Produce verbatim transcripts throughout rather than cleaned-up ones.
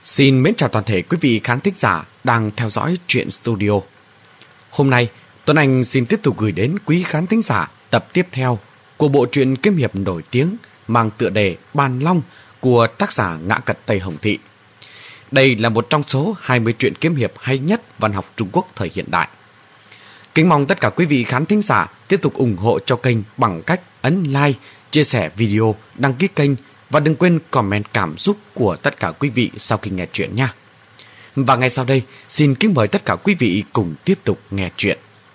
Xin mến chào toàn thể quý vị khán thính giả đang theo dõi Truyện Studio. Hôm nay, Tuấn Anh xin tiếp tục gửi đến quý khán thính giả tập tiếp theo của bộ truyện kiếm hiệp nổi tiếng mang tựa đề Bàn Long của tác giả Ngã Cật Tây Hồng Thị. Đây là một trong số hai mươi truyện kiếm hiệp hay nhất văn học Trung Quốc thời hiện đại. Kính mong tất cả quý vị khán thính giả tiếp tục ủng hộ cho kênh bằng cách ấn like, chia sẻ video, đăng ký kênh và đừng quên comment cảm xúc của tất cả quý vị sau khi nghe chuyện nha. Và ngay sau đây, xin kính mời tất cả quý vị cùng tiếp tục nghe chuyện.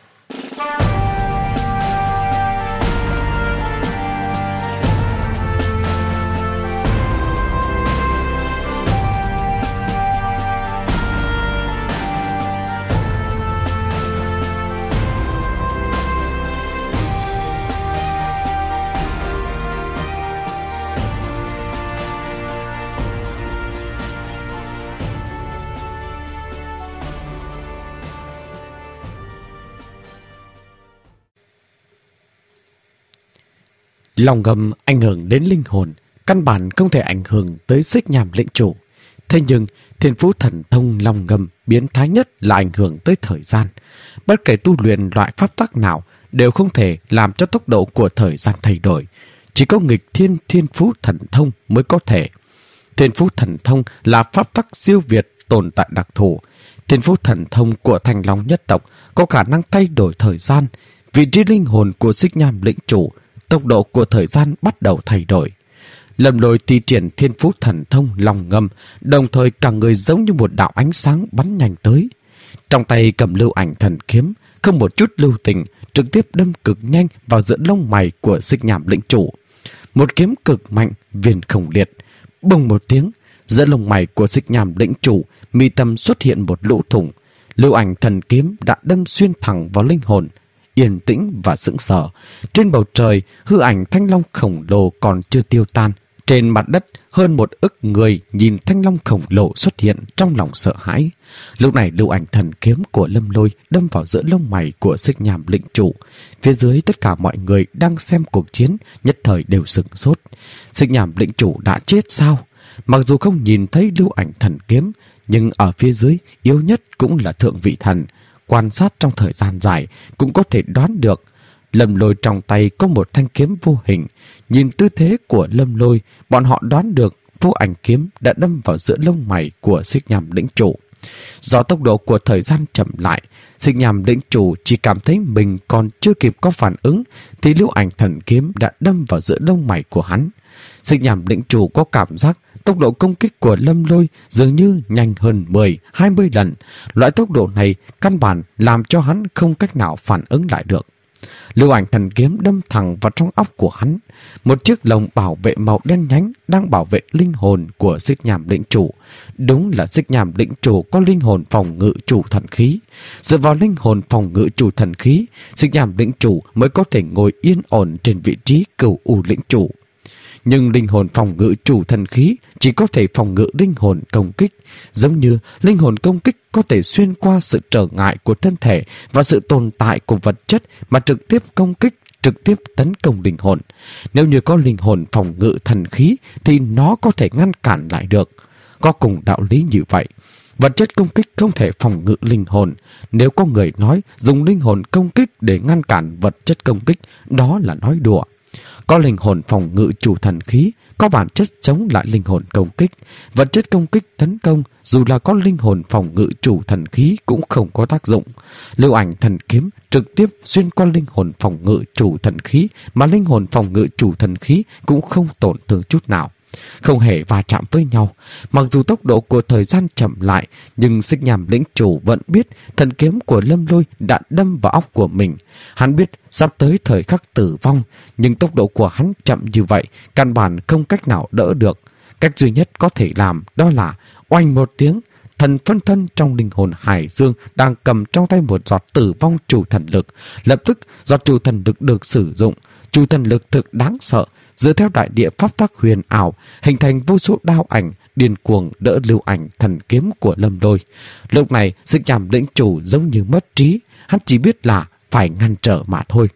Lòng ngầm ảnh hưởng đến linh hồn, căn bản không thể ảnh hưởng tới Xích Nham lĩnh chủ. Thế nhưng, thiên phú thần thông lòng ngầm biến thái nhất là ảnh hưởng tới thời gian. Bất kể tu luyện loại pháp tắc nào đều không thể làm cho tốc độ của thời gian thay đổi. Chỉ có nghịch thiên thiên phú thần thông mới có thể. Thiên phú thần thông là pháp tắc siêu việt tồn tại đặc thù. Thiên phú thần thông của Thành Long nhất tộc có khả năng thay đổi thời gian. Vị trí linh hồn của Xích Nham lĩnh chủ, tốc độ của thời gian bắt đầu thay đổi. Lâm Lôi thi triển thiên phú thần thông lòng ngầm, đồng thời cả người giống như một đạo ánh sáng bắn nhanh tới. Trong tay cầm lưu ảnh thần kiếm, không một chút lưu tình, trực tiếp đâm cực nhanh vào giữa lông mày của Xích Nham lĩnh chủ. Một kiếm cực mạnh, viền không liệt. Bùng một tiếng, giữa lông mày của Xích Nham lĩnh chủ, mi tâm xuất hiện một lỗ thủng. Lưu ảnh thần kiếm đã đâm xuyên thẳng vào linh hồn. Yên tĩnh và sững sờ. Trên bầu trời, hư ảnh thanh long khổng lồ còn chưa tiêu tan. Trên mặt đất, hơn một ức người nhìn thanh long khổng lồ xuất hiện trong lòng sợ hãi. Lúc này lưu ảnh thần kiếm của Lâm Lôi đâm vào giữa lông mày của Xích Nham lĩnh chủ. Phía dưới tất cả mọi người đang xem cuộc chiến nhất thời đều sửng sốt. Xích Nham lĩnh chủ đã chết sao? Mặc dù không nhìn thấy lưu ảnh thần kiếm, nhưng ở phía dưới yếu nhất cũng là thượng vị thần. Quan sát trong thời gian dài cũng có thể đoán được. Lâm Lôi trong tay có một thanh kiếm vô hình. Nhìn tư thế của Lâm Lôi, bọn họ đoán được vô ảnh kiếm đã đâm vào giữa lông mày của Xích Nham lĩnh chủ. Do tốc độ của thời gian chậm lại, Xích Nham lĩnh chủ chỉ cảm thấy mình còn chưa kịp có phản ứng thì lưu ảnh thần kiếm đã đâm vào giữa lông mày của hắn. Xích Nham lĩnh chủ có cảm giác tốc độ công kích của Lâm Lôi dường như nhanh hơn mười, hai mươi lần. Loại tốc độ này căn bản làm cho hắn không cách nào phản ứng lại được. Lưu ảnh thần kiếm đâm thẳng vào trong óc của hắn. Một chiếc lồng bảo vệ màu đen nhánh đang bảo vệ linh hồn của Xích Nham lĩnh chủ. Đúng là Xích Nham lĩnh chủ có linh hồn phòng ngự chủ thần khí. Dựa vào linh hồn phòng ngự chủ thần khí, Xích Nham lĩnh chủ mới có thể ngồi yên ổn trên vị trí Cửu U lĩnh chủ. Nhưng linh hồn phòng ngự chủ thần khí chỉ có thể phòng ngự linh hồn công kích, giống như linh hồn công kích có thể xuyên qua sự trở ngại của thân thể và sự tồn tại của vật chất mà trực tiếp công kích, trực tiếp tấn công linh hồn. Nếu như có linh hồn phòng ngự thần khí thì nó có thể ngăn cản lại được. Có cùng đạo lý như vậy. Vật chất công kích không thể phòng ngự linh hồn. Nếu có người nói dùng linh hồn công kích để ngăn cản vật chất công kích, đó là nói đùa. Có linh hồn phòng ngự chủ thần khí, có bản chất chống lại linh hồn công kích. Vật chất công kích tấn công, dù là có linh hồn phòng ngự chủ thần khí cũng không có tác dụng. Lưu ảnh thần kiếm trực tiếp xuyên qua linh hồn phòng ngự chủ thần khí, mà linh hồn phòng ngự chủ thần khí cũng không tổn thương chút nào. Không hề va chạm với nhau. Mặc dù tốc độ của thời gian chậm lại, nhưng Xích Nham lĩnh chủ vẫn biết thần kiếm của Lâm Lôi đã đâm vào óc của mình. Hắn biết sắp tới thời khắc tử vong, nhưng tốc độ của hắn chậm như vậy, căn bản không cách nào đỡ được. Cách duy nhất có thể làm đó là oanh một tiếng, thần phân thân trong linh hồn Hải Dương đang cầm trong tay một giọt tử vong chủ thần lực. Lập tức giọt chủ thần lực được sử dụng. Chủ thần lực thực đáng sợ, dựa theo đại địa pháp tắc huyền ảo, hình thành vô số đao ảnh điên cuồng đỡ lưu ảnh thần kiếm của Lâm Lôi. Lúc này, Xích Nham lĩnh chủ giống như mất trí, hắn chỉ biết là phải ngăn trở mà thôi.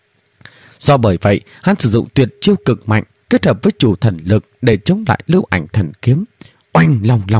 Do bởi vậy, hắn sử dụng tuyệt chiêu cực mạnh kết hợp với chủ thần lực để chống lại lưu ảnh thần kiếm. Oanh long long,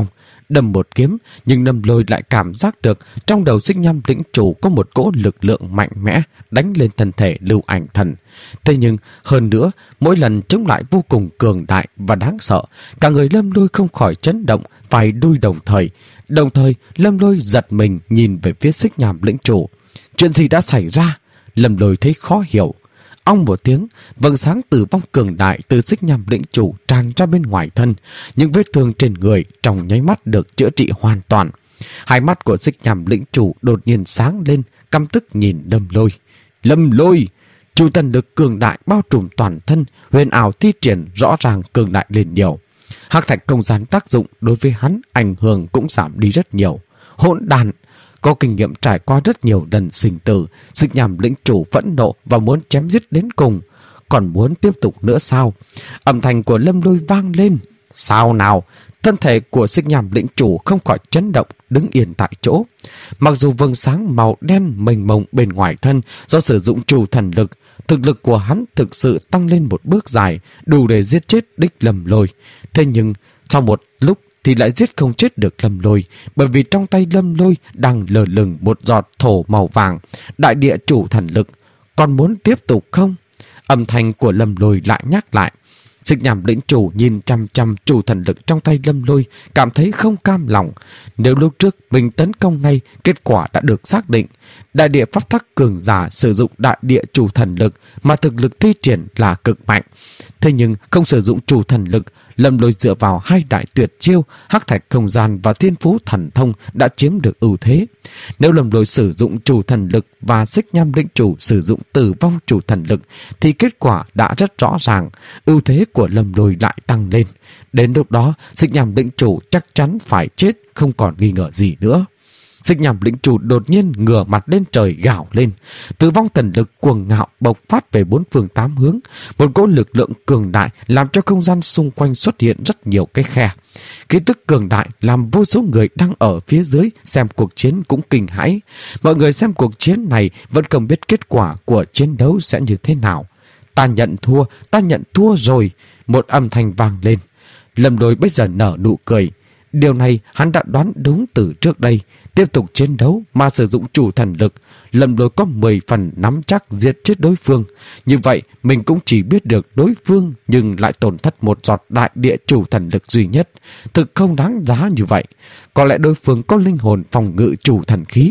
đâm một kiếm, nhưng Lâm Lôi lại cảm giác được trong đầu Xích Nham lĩnh chủ có một cỗ lực lượng mạnh mẽ đánh lên thân thể Lưu Ảnh Thần. Thế nhưng hơn nữa, mỗi lần chống lại vô cùng cường đại và đáng sợ, cả người Lâm Lôi không khỏi chấn động, phải đuôi đồng thời. Đồng thời, Lâm Lôi giật mình nhìn về phía Xích Nham lĩnh chủ. Chuyện gì đã xảy ra? Lâm Lôi thấy khó hiểu. Ong một tiếng, vầng sáng tử vong cường đại từ Xích Nham lĩnh chủ tràn ra bên ngoài thân. Những vết thương trên người trong nháy mắt được chữa trị hoàn toàn. Hai mắt của Xích Nham lĩnh chủ đột nhiên sáng lên, căm tức nhìn Lâm Lôi. Lâm Lôi! Chủ thần lực cường đại bao trùm toàn thân, huyền ảo thi triển rõ ràng cường đại lên nhiều. Hắc thạch không gian tác dụng đối với hắn ảnh hưởng cũng giảm đi rất nhiều. Hỗn đàn! Có kinh nghiệm trải qua rất nhiều lần sinh tử, Xích Nham lĩnh chủ phẫn nộ và muốn chém giết đến cùng. Còn muốn tiếp tục nữa sao? Âm thanh của Lâm Lôi vang lên. Sao nào? Thân thể của Xích Nham lĩnh chủ không khỏi chấn động, đứng yên tại chỗ. Mặc dù vầng sáng màu đen mênh mông bên ngoài thân do sử dụng chủ thần lực, thực lực của hắn thực sự tăng lên một bước dài, đủ để giết chết đích Lâm Lôi. Thế nhưng sau một lúc thì lại giết không chết được Lâm Lôi, bởi vì trong tay Lâm Lôi đang lờ lửng một giọt thổ màu vàng, đại địa chủ thần lực. Còn muốn tiếp tục không? Âm thanh của Lâm Lôi lại nhắc lại. Xích Nham lĩnh chủ nhìn chăm chăm chủ thần lực trong tay Lâm Lôi, cảm thấy không cam lòng. Nếu lúc trước mình tấn công ngay, kết quả đã được xác định. Đại địa pháp tắc cường giả sử dụng đại địa chủ thần lực mà thực lực thi triển là cực mạnh. Thế nhưng không sử dụng chủ thần lực, Lâm Lôi dựa vào hai đại tuyệt chiêu hắc thạch không gian và thiên phú thần thông đã chiếm được ưu thế. Nếu Lâm Lôi sử dụng chủ thần lực và Xích Nham lĩnh chủ sử dụng tử vong chủ thần lực thì kết quả đã rất rõ ràng, ưu thế của Lâm Lôi lại tăng lên. Đến lúc đó, Xích Nham lĩnh chủ chắc chắn phải chết, không còn nghi ngờ gì nữa. Xích Nham lĩnh chủ đột nhiên ngửa mặt lên trời gào lên. Tử vong thần lực cuồng ngạo bộc phát về bốn phương tám hướng. Một cỗ lực lượng cường đại làm cho không gian xung quanh xuất hiện rất nhiều cái khe. Khí tức cường đại làm vô số người đang ở phía dưới xem cuộc chiến cũng kinh hãi. Mọi người xem cuộc chiến này vẫn không biết kết quả của chiến đấu sẽ như thế nào. Ta nhận thua, ta nhận thua rồi. Một âm thanh vang lên. Lâm Lôi bây giờ nở nụ cười. Điều này hắn đã đoán đúng từ trước đây. Tiếp tục chiến đấu mà sử dụng chủ thần lực, Lâm Lôi có mười phần nắm chắc giết chết đối phương. Như vậy mình cũng chỉ biết được đối phương nhưng lại tổn thất một giọt đại địa chủ thần lực duy nhất. Thực không đáng giá như vậy. Có lẽ đối phương có linh hồn phòng ngự chủ thần khí.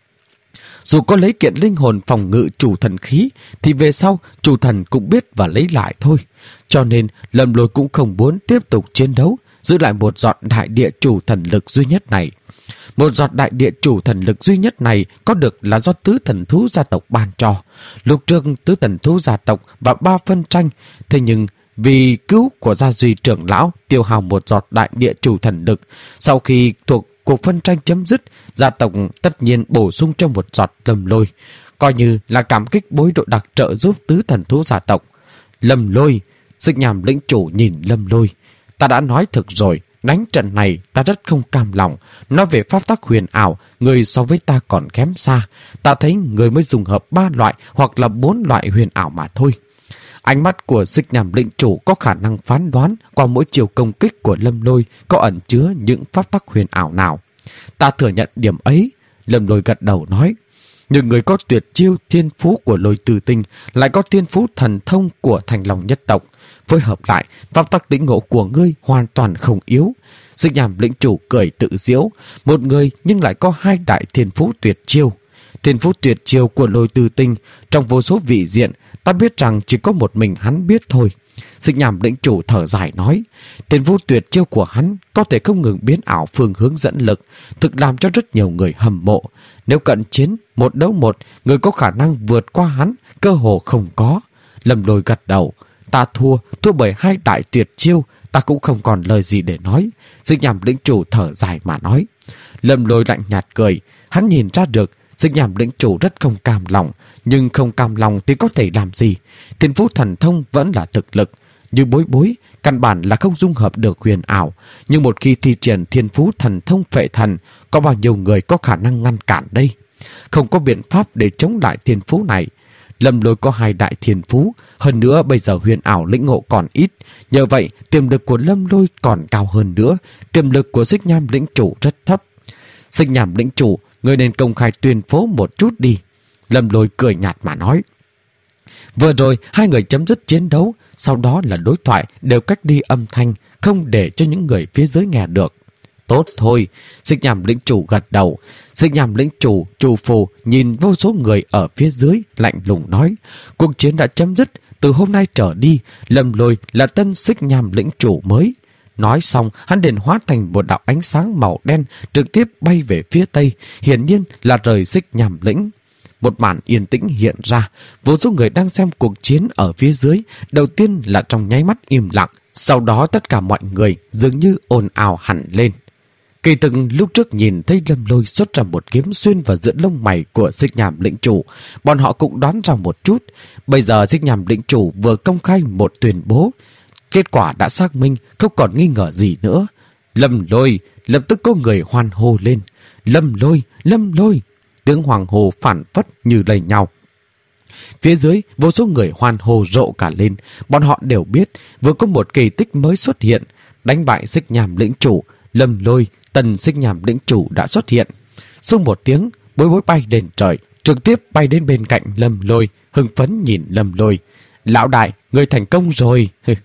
Dù có lấy kiện linh hồn phòng ngự chủ thần khí thì về sau chủ thần cũng biết và lấy lại thôi. Cho nên Lâm Lôi cũng không muốn tiếp tục chiến đấu, giữ lại một giọt đại địa chủ thần lực duy nhất này. Một giọt đại địa chủ thần lực duy nhất này có được là do tứ thần thú gia tộc ban cho. Lúc trước tứ thần thú gia tộc và ba phân tranh, thế nhưng vì cứu của gia duy trưởng lão tiêu hao một giọt đại địa chủ thần lực. Sau khi thuộc cuộc phân tranh chấm dứt, gia tộc tất nhiên bổ sung cho một giọt Lâm Lôi, coi như là cảm kích bối đội đặc trợ giúp tứ thần thú gia tộc. Lâm Lôi, Xích Nham lĩnh chủ nhìn Lâm Lôi. Ta đã nói thực rồi, đánh trận này ta rất không cam lòng. Nói về pháp tắc huyền ảo, người so với ta còn kém xa. Ta thấy người mới dùng hợp ba loại hoặc là bốn loại huyền ảo mà thôi. Ánh mắt của Xích Nham lĩnh chủ có khả năng phán đoán qua mỗi chiều công kích của Lâm Lôi có ẩn chứa những pháp tắc huyền ảo nào. Ta thừa nhận điểm ấy. Lâm Lôi gật đầu nói. Nhưng người có tuyệt chiêu thiên phú của Lôi Từ Tinh lại có thiên phú thần thông của Thành Long nhất tộc. Phối hợp lại, pháp tắc lĩnh ngộ của ngươi hoàn toàn không yếu. Xích Nham lĩnh chủ cười tự giễu. Một người nhưng lại có hai đại thiên phú tuyệt chiêu. Thiên phú tuyệt chiêu của Lôi Từ Tinh trong vô số vị diện, ta biết rằng chỉ có một mình hắn biết thôi. Xích Nham lĩnh chủ thở dài nói. Thiên phú tuyệt chiêu của hắn có thể không ngừng biến ảo phương hướng dẫn lực, thực làm cho rất nhiều người hâm mộ. Nếu cận chiến một đấu một, người có khả năng vượt qua hắn cơ hồ không có. Lâm Lôi gật đầu. Ta thua, thua bởi hai đại tuyệt chiêu, ta cũng không còn lời gì để nói. Xích Nham lĩnh chủ thở dài mà nói. Lâm Lôi lạnh nhạt cười. Hắn nhìn ra được Xích Nham lĩnh chủ rất không cam lòng, nhưng không cam lòng thì có thể làm gì? Thiên phú thần thông vẫn là thực lực. Như Bối Bối, căn bản là không dung hợp được huyền ảo. Nhưng một khi thi triển thiên phú thần thông phệ thần, có bao nhiêu người có khả năng ngăn cản đây? Không có biện pháp để chống lại thiên phú này. Lâm Lôi có hai đại thiên phú, hơn nữa bây giờ huyền ảo lĩnh ngộ còn ít. Nhờ vậy, tiềm lực của Lâm Lôi còn cao hơn nữa, tiềm lực của Xích Nham lĩnh chủ rất thấp. Xích Nham lĩnh chủ, người nên công khai tuyên bố một chút đi. Lâm Lôi cười nhạt mà nói. Vừa rồi, hai người chấm dứt chiến đấu, sau đó là đối thoại đều cách đi âm thanh, không để cho những người phía dưới nghe được. Tốt thôi, Xích Nham lĩnh chủ gật đầu. Xích Nham lĩnh chủ, chủ phù nhìn vô số người ở phía dưới, lạnh lùng nói. Cuộc chiến đã chấm dứt, từ hôm nay trở đi, Lâm Lôi là tân Xích Nham lĩnh chủ mới. Nói xong, hắn liền hóa thành một đạo ánh sáng màu đen, trực tiếp bay về phía tây, hiển nhiên là rời Xích Nham lĩnh. Một màn yên tĩnh hiện ra, vô số người đang xem cuộc chiến ở phía dưới, đầu tiên là trong nháy mắt im lặng, sau đó tất cả mọi người dường như ồn ào hẳn lên. Kỳ thực lúc trước nhìn thấy Lâm Lôi xuất ra một kiếm xuyên vào giữa lông mày của Xích Nham lĩnh chủ, bọn họ cũng đoán ra một chút. Bây giờ Xích Nham lĩnh chủ vừa công khai một tuyên bố, kết quả đã xác minh, không còn nghi ngờ gì nữa. Lâm Lôi, lập tức có người hoan hô lên. Lâm Lôi, Lâm Lôi, tiếng hoàng hô phản phất như lầy nhau. Phía dưới, vô số người hoan hô rộ cả lên. Bọn họ đều biết vừa có một kỳ tích mới xuất hiện, đánh bại Xích Nham lĩnh chủ. Lâm Lôi, tần Xích Nham lĩnh chủ đã xuất hiện. Xung một tiếng, Bối Bối bay lên trời, trực tiếp bay đến bên cạnh Lâm Lôi, hưng phấn nhìn Lâm Lôi. Lão đại, người thành công rồi.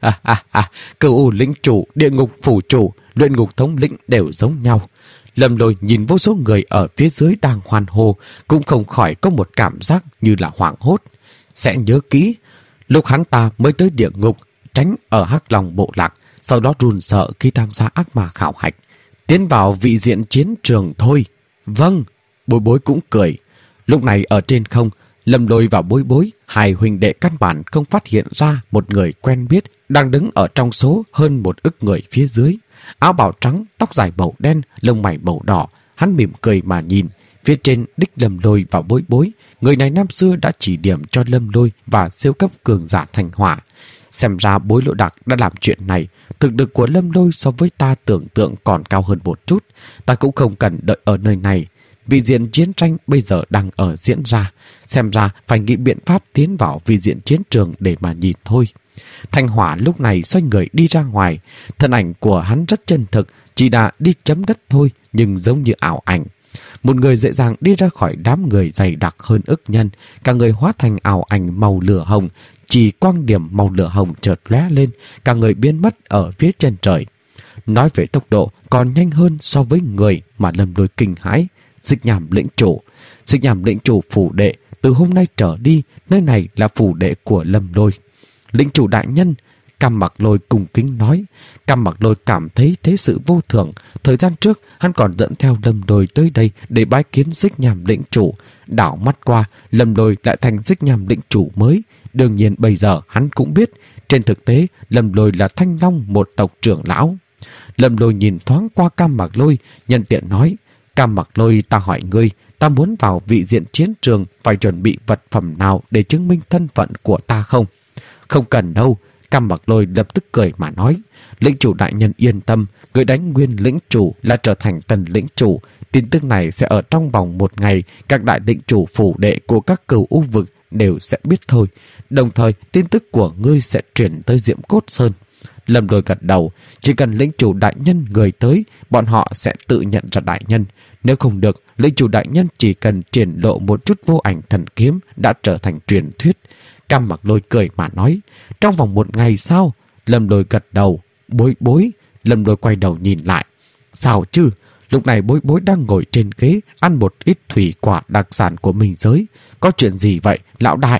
Cửu U lĩnh chủ, địa ngục phủ chủ, luyện ngục thống lĩnh đều giống nhau. Lâm Lôi nhìn vô số người ở phía dưới đang hoan hô, cũng không khỏi có một cảm giác như là hoảng hốt. Sẽ nhớ kỹ, lúc hắn ta mới tới địa ngục, tránh ở Hắc Long bộ lạc, sau đó run sợ khi tham gia ác ma khảo hạch. Tiến vào vị diện chiến trường thôi. Vâng, Bối Bối cũng cười. Lúc này ở trên không, Lâm Lôi và Bối Bối, hai huynh đệ căn bản không phát hiện ra một người quen biết đang đứng ở trong số hơn một ức người phía dưới. Áo bào trắng, tóc dài màu đen, lông mày màu đỏ, hắn mỉm cười mà nhìn. Phía trên đích Lâm Lôi và Bối Bối, người này năm xưa đã chỉ điểm cho Lâm Lôi và siêu cấp cường giả thành hỏa. Xem ra Bối Lỗ Đặc đã làm chuyện này. Thực lực của Lâm Lôi so với ta tưởng tượng còn cao hơn một chút. Ta cũng không cần đợi ở nơi này. Vị diện chiến tranh bây giờ đang ở diễn ra. Xem ra phải nghĩ biện pháp tiến vào vị diện chiến trường để mà nhìn thôi. Thanh Hỏa lúc này xoay người đi ra ngoài. Thân ảnh của hắn rất chân thực, chỉ đã đi chấm đất thôi, nhưng giống như ảo ảnh. Một người dễ dàng đi ra khỏi đám người dày đặc hơn ức nhân. Cả người hóa thành ảo ảnh màu lửa hồng. Chỉ quang điểm màu lửa hồng chợt lóe lên, cả người biến mất ở phía chân trời. Nói về tốc độ còn nhanh hơn so với người mà Lâm Lôi kinh hãi. Xích Nham lĩnh chủ, Xích Nham lĩnh chủ phủ đệ, từ hôm nay trở đi, nơi này là phủ đệ của Lâm Lôi. Lĩnh chủ đại nhân, Cam Mặc Lôi cung kính nói. Cam Mặc Lôi cảm thấy thế sự vô thường. Thời gian trước, hắn còn dẫn theo Lâm Lôi tới đây để bái kiến Xích Nham lĩnh chủ. Đảo mắt qua, Lâm Lôi lại thành Xích Nham lĩnh chủ mới. Đương nhiên bây giờ hắn cũng biết, trên thực tế, Lâm Lôi là Thanh Long một tộc trưởng lão. Lâm Lôi nhìn thoáng qua Cam Mặc Lôi, nhân tiện nói. Cam Mặc Lôi, ta hỏi ngươi, ta muốn vào vị diện chiến trường phải chuẩn bị vật phẩm nào để chứng minh thân phận của ta không? Không cần đâu. Cam Mặc Lôi lập tức cười mà nói. Lĩnh chủ đại nhân yên tâm, người đánh nguyên lĩnh chủ là trở thành tần lĩnh chủ. Tin tức này sẽ ở trong vòng một ngày, các đại lĩnh chủ phủ đệ của các cửu u vực đều sẽ biết thôi. Đồng thời, tin tức của ngươi sẽ chuyển tới Diệm Cốt Sơn. Lâm Lôi gật đầu, chỉ cần lĩnh chủ đại nhân người tới, bọn họ sẽ tự nhận ra đại nhân. Nếu không được, lĩnh chủ đại nhân chỉ cần triển lộ một chút vô ảnh thần kiếm đã trở thành truyền thuyết. Cam Mặc Lôi cười mà nói. Trong vòng một ngày sao? Lâm Lôi gật đầu. Bối Bối. Lâm Lôi quay đầu nhìn lại. Sao chứ? Lúc này Bối Bối đang ngồi trên ghế ăn một ít thủy quả đặc sản của mình giới. Có chuyện gì vậy, lão đại?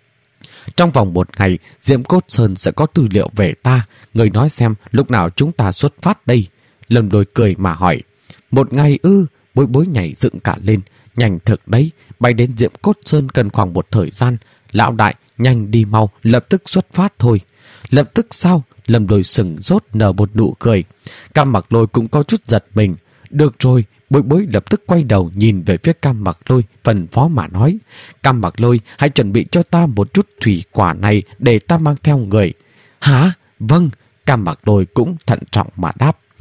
Trong vòng một ngày, Diệm Cốt Sơn sẽ có tư liệu về ta. Người nói xem lúc nào chúng ta xuất phát đây? Lâm Lôi cười mà hỏi. Một ngày ư? Bối Bối nhảy dựng cả lên. Nhanh thực đấy, bay đến Diệm Cốt Sơn cần khoảng một thời gian. Lão đại, nhanh đi mau, lập tức xuất phát thôi. Lập tức sao? Lâm Lôi sừng sốt nở một nụ cười. Cam Mặc Lôi cũng có chút giật mình. Được rồi, Bối Bối lập tức quay đầu nhìn về phía Cam Mặc Lôi, phân phó mà nói. Cam Mặc Lôi, hãy chuẩn bị cho ta một chút thủy quả này để ta mang theo người. Hả? Vâng. Cam Mặc Lôi cũng thận trọng mà đáp.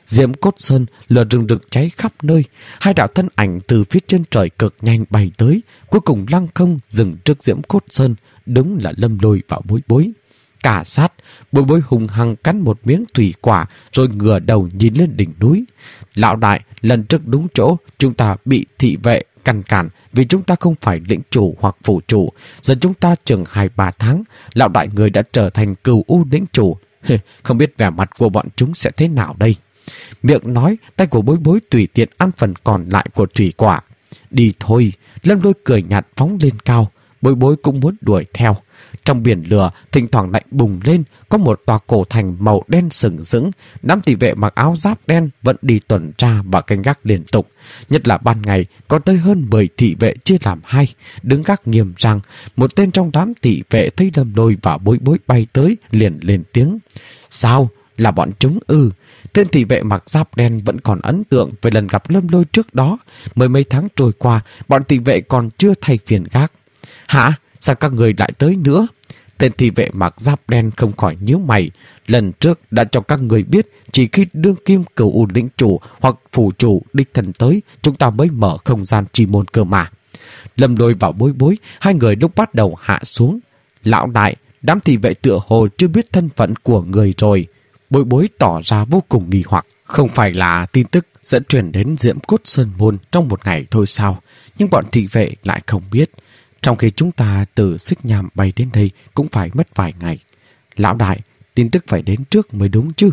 Diễm Cốt Sơn lửa rừng rực cháy khắp nơi. Hai đạo thân ảnh từ phía chân trời cực nhanh bay tới, cuối cùng lăng không dừng trước Diễm Cốt Sơn, đúng là Lâm Lôi và Bối Bối. Cả sát, Bối Bối hùng hăng cắn một miếng thủy quả rồi ngửa đầu nhìn lên đỉnh núi. Lão đại, lần trước đúng chỗ chúng ta bị thị vệ ngăn cản vì chúng ta không phải lĩnh chủ hoặc phủ chủ. Giờ chúng ta chừng hai ba tháng, lão đại người đã trở thành cừu u lĩnh chủ. Không biết vẻ mặt của bọn chúng sẽ thế nào đây. Miệng nói, tay của Bối Bối tùy tiện ăn phần còn lại của thủy quả. Đi thôi, Lâm Lôi cười nhạt phóng lên cao. Bối Bối cũng muốn đuổi theo. Trong biển lửa, thỉnh thoảng lại bùng lên, có một tòa cổ thành màu đen sừng sững. Đám thị vệ mặc áo giáp đen vẫn đi tuần tra và canh gác liên tục. Nhất là ban ngày, có tới hơn mười thị vệ chia làm hai, đứng gác nghiêm trang. Một tên trong đám thị vệ thấy Lâm Lôi và Bối Bối bay tới, liền lên tiếng. Sao? Là bọn chúng ư? Tên thị vệ mặc giáp đen vẫn còn ấn tượng về lần gặp Lâm Lôi trước đó. Mười mấy tháng trôi qua, bọn thị vệ còn chưa thay phiên gác. Hả? Sao các người lại tới nữa? Tên thị vệ mặc giáp đen không khỏi nhíu mày. Lần trước đã cho các người biết chỉ khi đương kim cửu u lĩnh chủ hoặc phủ chủ đích thân tới, chúng ta mới mở không gian chi môn cơ mà. Lâm Lôi vào Bối Bối, hai người lúc bắt đầu hạ xuống. Lão đại, đám thị vệ tựa hồ chưa biết thân phận của người rồi. Bối Bối tỏ ra vô cùng nghi hoặc. Không phải là tin tức sẽ truyền đến Diễm Cốt Sơn Môn trong một ngày thôi sao? Nhưng bọn thị vệ lại không biết. Trong khi chúng ta từ Xích Nham bay đến đây cũng phải mất vài ngày. Lão đại, tin tức phải đến trước mới đúng chứ?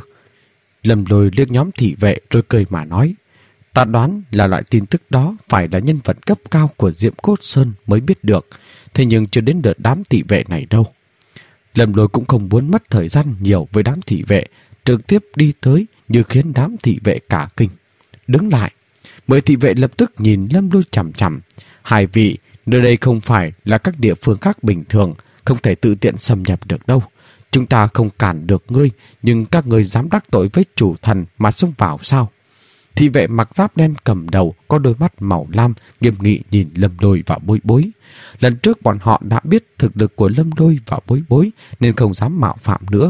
Lâm Lôi liếc nhóm thị vệ rồi cười mà nói. Ta đoán là loại tin tức đó phải là nhân vật cấp cao của Diễm Cốt Sơn mới biết được. Thế nhưng chưa đến đợt đám thị vệ này đâu. Lâm Lôi cũng không muốn mất thời gian nhiều với đám thị vệ, trực tiếp đi tới như khiến đám thị vệ cả kinh. Đứng lại, mười thị vệ lập tức nhìn Lâm Lôi chằm chằm. Hai vị, nơi đây không phải là các địa phương khác bình thường, không thể tự tiện xâm nhập được đâu. Chúng ta không cản được ngươi, nhưng các ngươi dám đắc tội với chủ thần mà xông vào sao? Thị vệ mặc giáp đen cầm đầu, có đôi mắt màu lam, nghiêm nghị nhìn Lâm Lôi và Bối Bối. Lần trước bọn họ đã biết thực lực của Lâm Lôi và Bối Bối nên không dám mạo phạm nữa.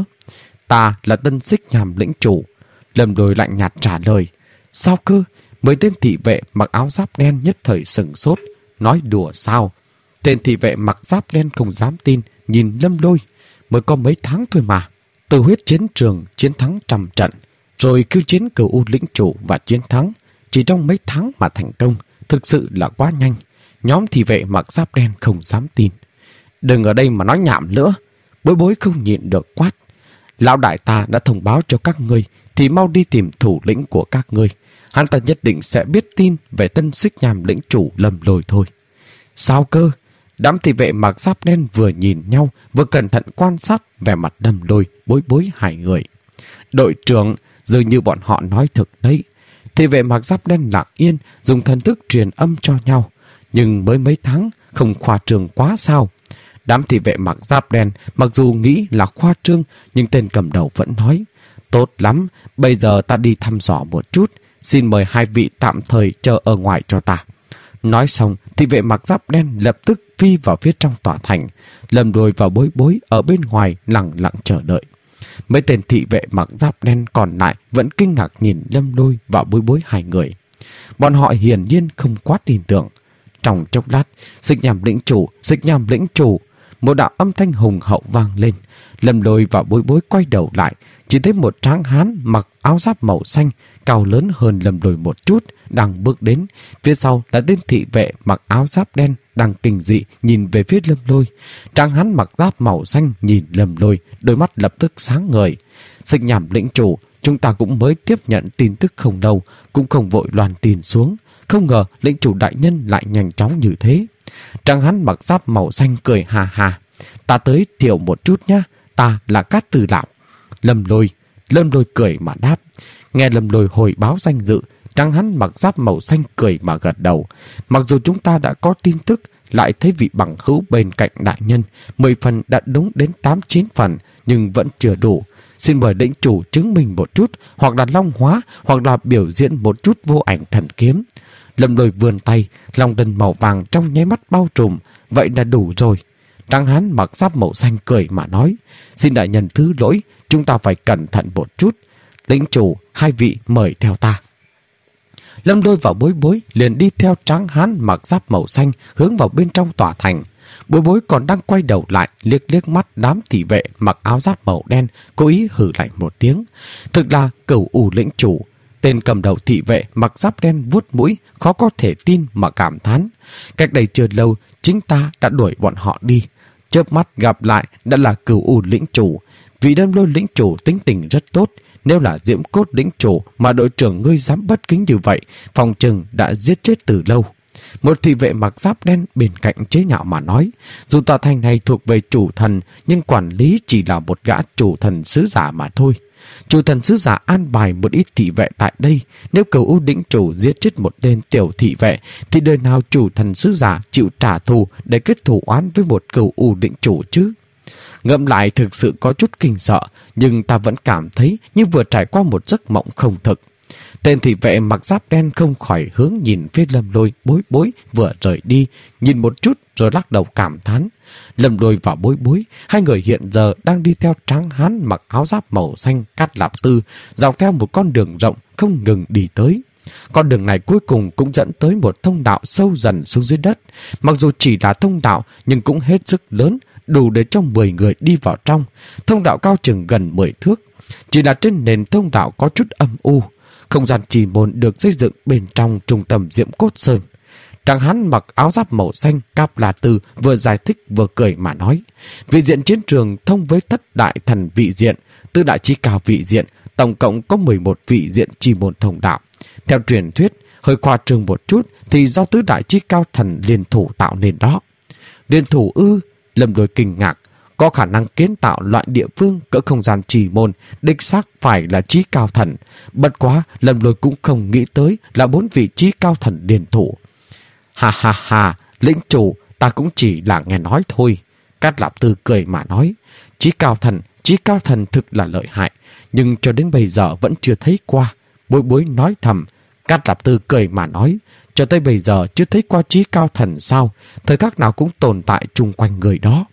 Ta là Tân Xích Nham lĩnh chủ. Lâm Lôi lạnh nhạt trả lời. Sao cơ? Mấy tên thị vệ mặc áo giáp đen nhất thời sừng sốt. Nói đùa sao? Tên thị vệ mặc giáp đen không dám tin, nhìn Lâm Lôi. Mới có mấy tháng thôi mà. Từ huyết chiến trường chiến thắng trăm trận, rồi cứu chiến cửu u lĩnh chủ và chiến thắng. Chỉ trong mấy tháng mà thành công, thực sự là quá nhanh. Nhóm thị vệ mặc giáp đen không dám tin. Đừng ở đây mà nói nhảm nữa. Bối Bối không nhịn được quát. Lão đại ta đã thông báo cho các ngươi, thì mau đi tìm thủ lĩnh của các ngươi. Hắn ta nhất định sẽ biết tin về Tân Xích Nham lĩnh chủ Lâm Lôi thôi. Sao cơ? Đám thị vệ mặc giáp đen vừa nhìn nhau, vừa cẩn thận quan sát vẻ mặt Lâm Lôi, Bối Bối hai người. Đội trưởng, dường như bọn họ nói thực đấy. Thị vệ mặc giáp đen lặng yên, dùng thần thức truyền âm cho nhau. Nhưng mới mấy tháng, không khoa trương quá sao? Đám thị vệ mặc giáp đen, mặc dù nghĩ là khoa trương, nhưng tên cầm đầu vẫn nói. Tốt lắm, bây giờ ta đi thăm dò một chút. Xin mời hai vị tạm thời chờ ở ngoài cho ta. Nói xong, thị vệ mặc giáp đen lập tức phi vào phía trong tòa thành. Lâm Lôi và Bối Bối ở bên ngoài lặng lặng chờ đợi. Mấy tên thị vệ mặc giáp đen còn lại vẫn kinh ngạc nhìn Lâm Lôi và Bối Bối hai người. Bọn họ hiển nhiên không quá tin tưởng. Trong chốc lát, Xích Nham lĩnh chủ, Xích Nham lĩnh chủ, một đạo âm thanh hùng hậu vang lên. Lâm Lôi và Bối Bối quay đầu lại, chỉ thấy một tráng hán mặc áo giáp màu xanh, cao lớn hơn Lâm Lôi một chút, đang bước đến. Phía sau là tên thị vệ mặc áo giáp đen đang kinh dị nhìn về phía Lâm Lôi. Tráng hán mặc giáp màu xanh nhìn Lâm Lôi, đôi mắt lập tức sáng ngời. Xích Nham lĩnh chủ, chúng ta cũng mới tiếp nhận tin tức không lâu, cũng không vội loan tin xuống. Không ngờ lĩnh chủ đại nhân lại nhanh chóng như thế. Tráng hán mặc giáp màu xanh cười hà hà. Ta tới thiểu một chút nhá, ta là Cát Từ Lão. Lâm Lôi, Lâm Lôi cười mà đáp. Nghe Lâm Lôi hồi báo danh dự, tráng hán mặc giáp màu xanh cười mà gật đầu. Mặc dù chúng ta đã có tin tức, lại thấy vị bằng hữu bên cạnh đại nhân, mười phần đã đúng đến tám chín phần, nhưng vẫn chưa đủ. Xin mời lĩnh chủ chứng minh một chút, hoặc là long hóa, hoặc là biểu diễn một chút vô ảnh thần kiếm. Lâm Lôi vươn tay, lòng đần màu vàng trong nháy mắt bao trùm, vậy là đủ rồi. Tráng hán mặc giáp màu xanh cười mà nói. Xin đại nhân thứ lỗi, chúng ta phải cẩn thận một chút. Lĩnh chủ, hai vị mời theo ta. Lâm Lôi và Bối Bối liền đi theo tráng hán mặc giáp màu xanh hướng vào bên trong tòa thành. Bối Bối còn đang quay đầu lại liếc liếc mắt đám thị vệ mặc áo giáp màu đen, cố ý hử lạnh một tiếng. Thực là Cửu U lĩnh chủ. Tên cầm đầu thị vệ mặc giáp đen vuốt mũi, khó có thể tin mà cảm thán. Cách đây chưa lâu, chính ta đã đuổi bọn họ đi. Chớp mắt gặp lại đã là Cửu U lĩnh chủ. Vị Lâm Lôi lĩnh chủ tính tình rất tốt. Nếu là Diễm Cốt lĩnh chủ mà đội trưởng ngươi dám bất kính như vậy, phòng trừng đã giết chết từ lâu. Một thị vệ mặc giáp đen bên cạnh chế nhạo mà nói, dù tòa thành này thuộc về chủ thần, nhưng quản lý chỉ là một gã chủ thần sứ giả mà thôi. Chủ thần sứ giả an bài một ít thị vệ tại đây. Nếu Cửu U lĩnh chủ giết chết một tên tiểu thị vệ, thì đời nào chủ thần sứ giả chịu trả thù để kết thù oán với một Cửu U lĩnh chủ chứ? Ngẫm lại thực sự có chút kinh sợ, nhưng ta vẫn cảm thấy như vừa trải qua một giấc mộng không thực. Tên thị vệ mặc giáp đen không khỏi hướng nhìn phía Lâm Lôi, Bối Bối vừa rời đi, nhìn một chút rồi lắc đầu cảm thán. Lâm Lôi và Bối Bối, hai người hiện giờ đang đi theo tráng hán mặc áo giáp màu xanh Cát Lạp Tư, dọc theo một con đường rộng không ngừng đi tới. Con đường này cuối cùng cũng dẫn tới một thông đạo sâu dần xuống dưới đất. Mặc dù chỉ là thông đạo nhưng cũng hết sức lớn, đủ để cho mười người đi vào trong. Thông đạo cao chừng gần mười thước. Chỉ là trên nền thông đạo có chút âm u. Không gian trì môn được xây dựng bên trong trung tâm Diễm Cốt Sơn. Tráng hán mặc áo giáp màu xanh Cáp La Tư vừa giải thích vừa cười mà nói. Vị diện chiến trường thông với thất đại thần vị diện, tứ đại chí cao vị diện, tổng cộng có mười một vị diện trì môn thông đạo. Theo truyền thuyết, hơi khoa trương một chút thì do tứ đại chí cao thần liên thủ tạo nên đó. Liên thủ ư? Lâm Lôi kinh ngạc. Có khả năng kiến tạo loại địa phương cỡ không gian trì môn, đích xác phải là chí cao thần. Bất quá, Lâm Lôi cũng không nghĩ tới là bốn vị chí cao thần liên thủ. Ha ha ha, lĩnh chủ, ta cũng chỉ là nghe nói thôi. Cát Lạp Tư cười mà nói. Chí cao thần, chí cao thần thực là lợi hại, nhưng cho đến bây giờ vẫn chưa thấy qua. Bối Bối nói thầm. Cát Lạp Tư cười mà nói. Cho tới bây giờ chưa thấy qua chí cao thần sao? Thời khắc nào cũng tồn tại chung quanh người đó.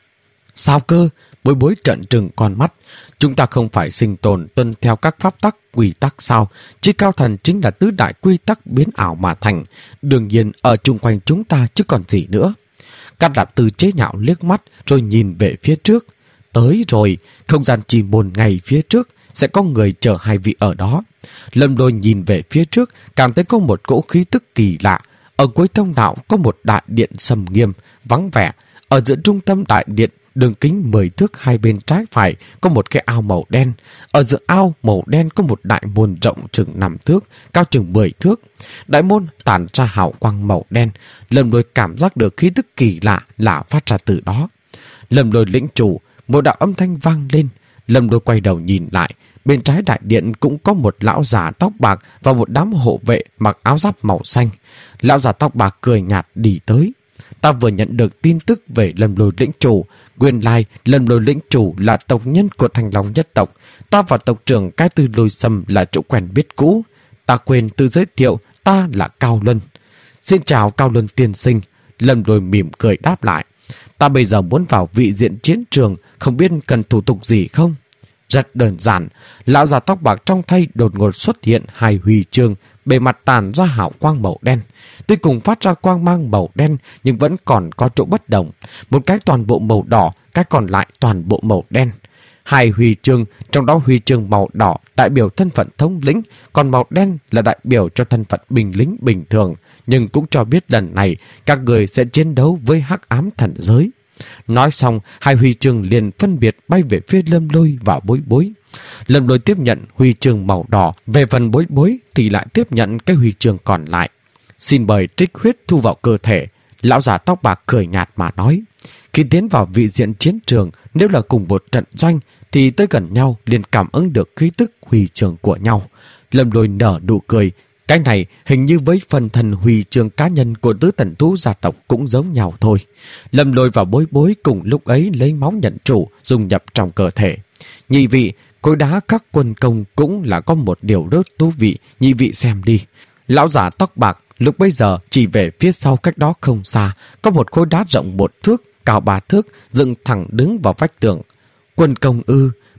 Sao cơ? Bối Bối trợn trừng con mắt. Chúng ta không phải sinh tồn tuân theo các pháp tắc, quy tắc sao? Chí cao thần chính là tứ đại quy tắc biến ảo mà thành. Đương nhiên ở chung quanh chúng ta chứ còn gì nữa. Cát Lạp Tư chế nhạo liếc mắt rồi nhìn về phía trước. Tới rồi, không gian trì môn ngay phía trước, sẽ có người chờ hai vị ở đó. Lâm Lôi nhìn về phía trước, cảm thấy có một cỗ khí tức kỳ lạ. Ở cuối thông đạo có một đại điện sầm nghiêm, vắng vẻ. Ở giữa trung tâm đại điện, đường kính mười thước hai bên trái phải có một cái ao màu đen. Ở giữa ao màu đen có một đại môn rộng chừng năm thước, cao chừng mười thước. Đại môn tản ra hào quang màu đen. Lâm Lôi cảm giác được khí tức kỳ lạ là phát ra từ đó. Lâm Lôi lĩnh chủ, một đạo âm thanh vang lên. Lâm Lôi quay đầu nhìn lại. Bên trái đại điện cũng có một lão già tóc bạc và một đám hộ vệ mặc áo giáp màu xanh. Lão già tóc bạc cười nhạt đi tới. Ta vừa nhận được tin tức về Lâm Lôi lĩnh chủ. Nguyên lai Lâm Lôi lĩnh chủ là tộc nhân của Thanh Long nhất tộc. Ta và tộc trưởng Cái Tư Lôi Sâm là chỗ quen biết cũ. Ta quên tự giới thiệu, ta là Cao Luân. Xin chào Cao Luân tiên sinh. Lâm Lôi mỉm cười đáp lại. Ta bây giờ muốn vào vị diện chiến trường, không biết cần thủ tục gì không? Rất đơn giản. Lão già tóc bạc trong thay đột ngột xuất hiện hai huy chương, bề mặt tàn ra hào quang màu đen. Tuy cùng phát ra quang mang màu đen nhưng vẫn còn có chỗ bất đồng. Một cái toàn bộ màu đỏ, cái còn lại toàn bộ màu đen. Hai huy chương, trong đó huy chương màu đỏ đại biểu thân phận thống lĩnh, còn màu đen là đại biểu cho thân phận binh lính bình thường. Nhưng cũng cho biết lần này các người sẽ chiến đấu với hắc ám thần giới. Nói xong, hai huy chương liền phân biệt bay về phía Lâm Lôi và Bối Bối. Lâm Lôi tiếp nhận huy chương màu đỏ, về phần Bối Bối thì lại tiếp nhận cái huy chương còn lại. Xin mời trích huyết thu vào cơ thể. Lão già tóc bạc cười nhạt mà nói. Khi tiến vào vị diện chiến trường, nếu là cùng một trận doanh thì tới gần nhau liền cảm ứng được khí tức huy chương của nhau. Lâm Lôi nở nụ cười. Cái này hình như với phần thần huy chương cá nhân của tứ tần thú gia tộc cũng giống nhau thôi. Lâm Lôi và Bối Bối cùng lúc ấy lấy máu nhận chủ dung nhập trong cơ thể. Nhị vị, khối đá các quân công cũng là có một điều rất thú vị, nhị vị xem đi. Lão già tóc bạc lúc bây giờ chỉ về phía sau cách đó không xa, có một khối đá rộng một thước, cao ba thước, dựng thẳng đứng vào vách tường. Quân công ư?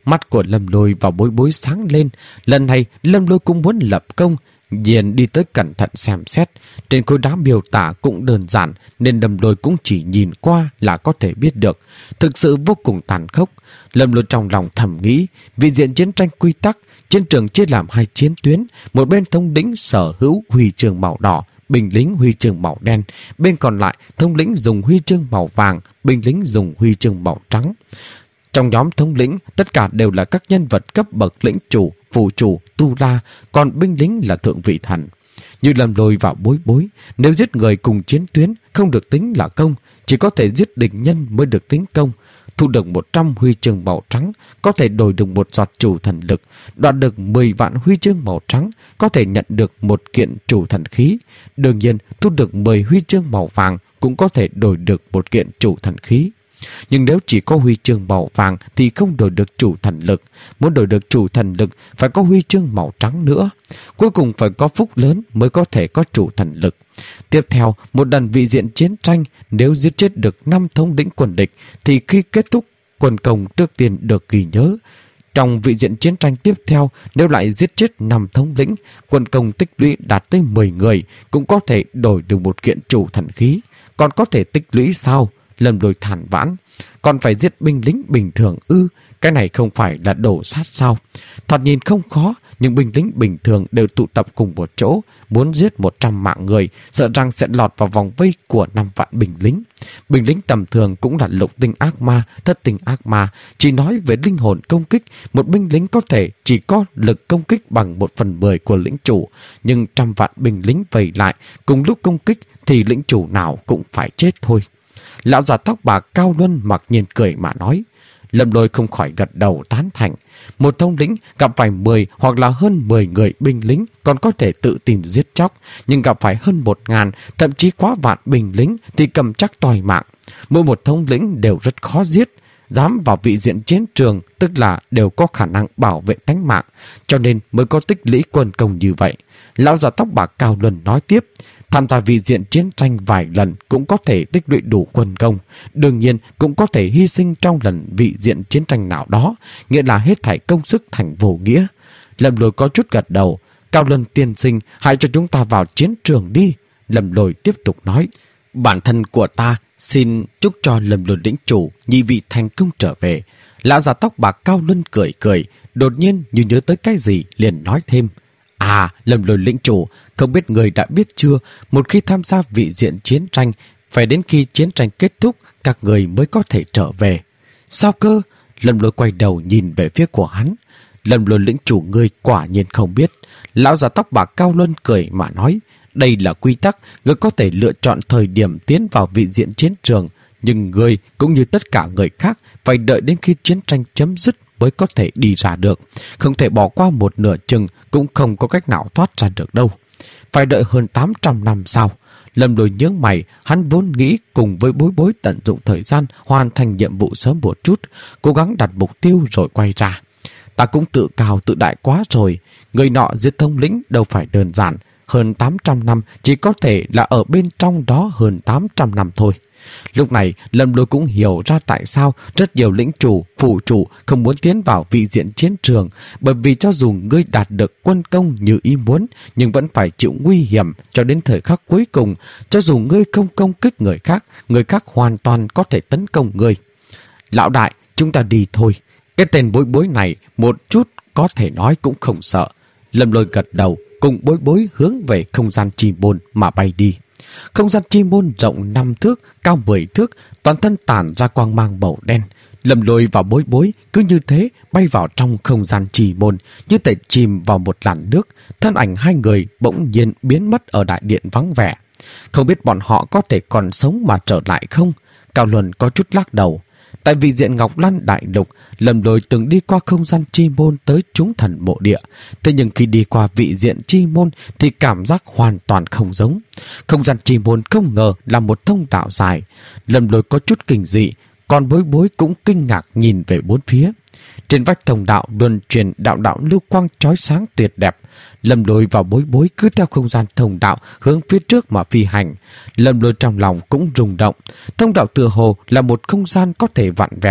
Mắt của Lâm Lôi và Bối Bối sáng lên. Lần này Lâm Lôi cũng muốn lập công, liền đi tới cẩn thận xem xét. Trên khối đá miêu tả cũng đơn giản, nên Lâm Lôi cũng chỉ nhìn qua là có thể biết được. Thực sự vô cùng tàn khốc. Lâm Lôi trong lòng thầm nghĩ, vị diện chiến tranh quy tắc, chiến trường chia làm hai chiến tuyến, một bên thống lĩnh sở hữu huy chương màu đỏ, binh lính huy chương màu đen, bên còn lại thống lĩnh dùng huy chương màu vàng, binh lính dùng huy chương màu trắng. Trong nhóm thống lĩnh, tất cả đều là các nhân vật cấp bậc lĩnh chủ, phù chủ, tu la, còn binh lính là thượng vị thần. Như Lâm Lôi và Bối Bối, nếu giết người cùng chiến tuyến không được tính là công, chỉ có thể giết địch nhân mới được tính công. Thu được một trăm huy chương màu trắng có thể đổi được một giọt chủ thần lực, đoạt được mười vạn huy chương màu trắng có thể nhận được một kiện chủ thần khí. Đương nhiên, thu được mười huy chương màu vàng cũng có thể đổi được một kiện chủ thần khí. Nhưng nếu chỉ có huy chương màu vàng thì không đổi được chủ thần lực. Muốn đổi được chủ thần lực phải có huy chương màu trắng nữa. Cuối cùng phải có phúc lớn mới có thể có chủ thần lực. Tiếp theo, một lần vị diện chiến tranh, nếu giết chết được năm thống lĩnh quân địch thì khi kết thúc, quân công trước tiên được ghi nhớ. Trong vị diện chiến tranh tiếp theo, nếu lại giết chết năm thống lĩnh, quân công tích lũy đạt tới mười người cũng có thể đổi được một kiện chủ thần khí. Còn có thể tích lũy sao? Lâm Lôi thản vãn. Còn phải giết binh lính bình thường ư? Cái này không phải là đổ sát sao? Thoạt nhìn không khó, nhưng binh lính bình thường đều tụ tập cùng một chỗ, muốn giết một trăm mạng người, sợ rằng sẽ lọt vào vòng vây của năm vạn binh lính. Binh lính tầm thường cũng là lục tinh ác ma, thất tinh ác ma. Chỉ nói về linh hồn công kích, một binh lính có thể chỉ có lực công kích bằng một phần mười của lĩnh chủ, nhưng trăm vạn binh lính vây lại cùng lúc công kích thì lĩnh chủ nào cũng phải chết thôi. Lão già tóc bạc Cao Luân mặc nhiên cười mà nói. Lâm Lôi không khỏi gật đầu tán thành. Một thống lĩnh gặp phải mười hoặc là hơn mười người binh lính còn có thể tự tìm giết chóc, nhưng gặp phải hơn một ngàn, thậm chí quá vạn binh lính thì cầm chắc tòi mạng. Mỗi một thống lĩnh đều rất khó giết. Dám vào vị diện chiến trường tức là đều có khả năng bảo vệ tánh mạng, cho nên mới có tích lũy quân công như vậy. Lão già tóc bạc Cao Luân nói tiếp. Tham gia vị diện chiến tranh vài lần cũng có thể tích lũy đủ quân công. Đương nhiên cũng có thể hy sinh trong lần vị diện chiến tranh nào đó, nghĩa là hết thảy công sức thành vô nghĩa. Lâm Lôi có chút gật đầu. Cao Luân tiên sinh, hãy cho chúng ta vào chiến trường đi. Lâm Lôi tiếp tục nói. Bản thân của ta xin chúc cho Lâm Lôi lĩnh chủ nhị vị thành công trở về. Lão già tóc bạc Cao Luân cười cười, đột nhiên như nhớ tới cái gì liền nói thêm. À, Lâm Lôi lĩnh chủ, không biết người đã biết chưa, một khi tham gia vị diện chiến tranh, phải đến khi chiến tranh kết thúc, các người mới có thể trở về. Sao cơ? Lâm Lôi quay đầu nhìn về phía của hắn. Lâm Lôi lĩnh chủ ngươi quả nhiên không biết. Lão già tóc bạc Cao Luân cười mà nói. Đây là quy tắc, ngươi có thể lựa chọn thời điểm tiến vào vị diện chiến trường, nhưng ngươi cũng như tất cả người khác phải đợi đến khi chiến tranh chấm dứt mới có thể đi ra được. Không thể bỏ qua một nửa chừng, cũng không có cách nào thoát ra được đâu. Phải đợi hơn tám trăm năm sau. Lâm Lôi nhớ mày, hắn vốn nghĩ cùng với Bối Bối tận dụng thời gian hoàn thành nhiệm vụ sớm một chút, cố gắng đặt mục tiêu rồi quay ra. Ta cũng tự cao tự đại quá rồi, người nọ giết thống lĩnh đâu phải đơn giản, hơn tám trăm năm chỉ có thể là ở bên trong đó hơn tám trăm năm thôi. Lúc này Lâm Lôi cũng hiểu ra tại sao rất nhiều lĩnh chủ, phụ chủ không muốn tiến vào vị diện chiến trường, bởi vì cho dù ngươi đạt được quân công như ý muốn nhưng vẫn phải chịu nguy hiểm cho đến thời khắc cuối cùng. Cho dù ngươi không công kích người khác, người khác hoàn toàn có thể tấn công ngươi. Lão đại, chúng ta đi thôi. Cái tên Bối Bối này một chút có thể nói cũng không sợ. Lâm Lôi gật đầu, cùng Bối Bối hướng về không gian chi môn mà bay đi. Không gian chi môn rộng năm thước, cao mười thước, toàn thân tản ra quang mang màu đen. Lâm Lôi và Bối Bối cứ như thế bay vào trong không gian chi môn, như thể chìm vào một làn nước. Thân ảnh hai người bỗng nhiên biến mất ở đại điện vắng vẻ. Không biết bọn họ có thể còn sống mà trở lại không? Cao Luân có chút lắc đầu. Tại vị diện Ngọc Lan Đại Lục, Lâm Lôi từng đi qua không gian chi môn tới chúng thần mộ địa. Thế nhưng khi đi qua vị diện chi môn thì cảm giác hoàn toàn không giống. Không gian chi môn không ngờ là một thông đạo dài. Lâm Lôi có chút kinh dị, còn Bối Bối cũng kinh ngạc nhìn về bốn phía. Trên vách thông đạo luân truyền đạo đạo lưu quang chói sáng tuyệt đẹp. Lâm Lôi và Bối Bối cứ theo không gian thông đạo hướng phía trước mà phi hành. Lâm Lôi trong lòng cũng rung động. Thông đạo tựa hồ là một không gian có thể vặn vẹo.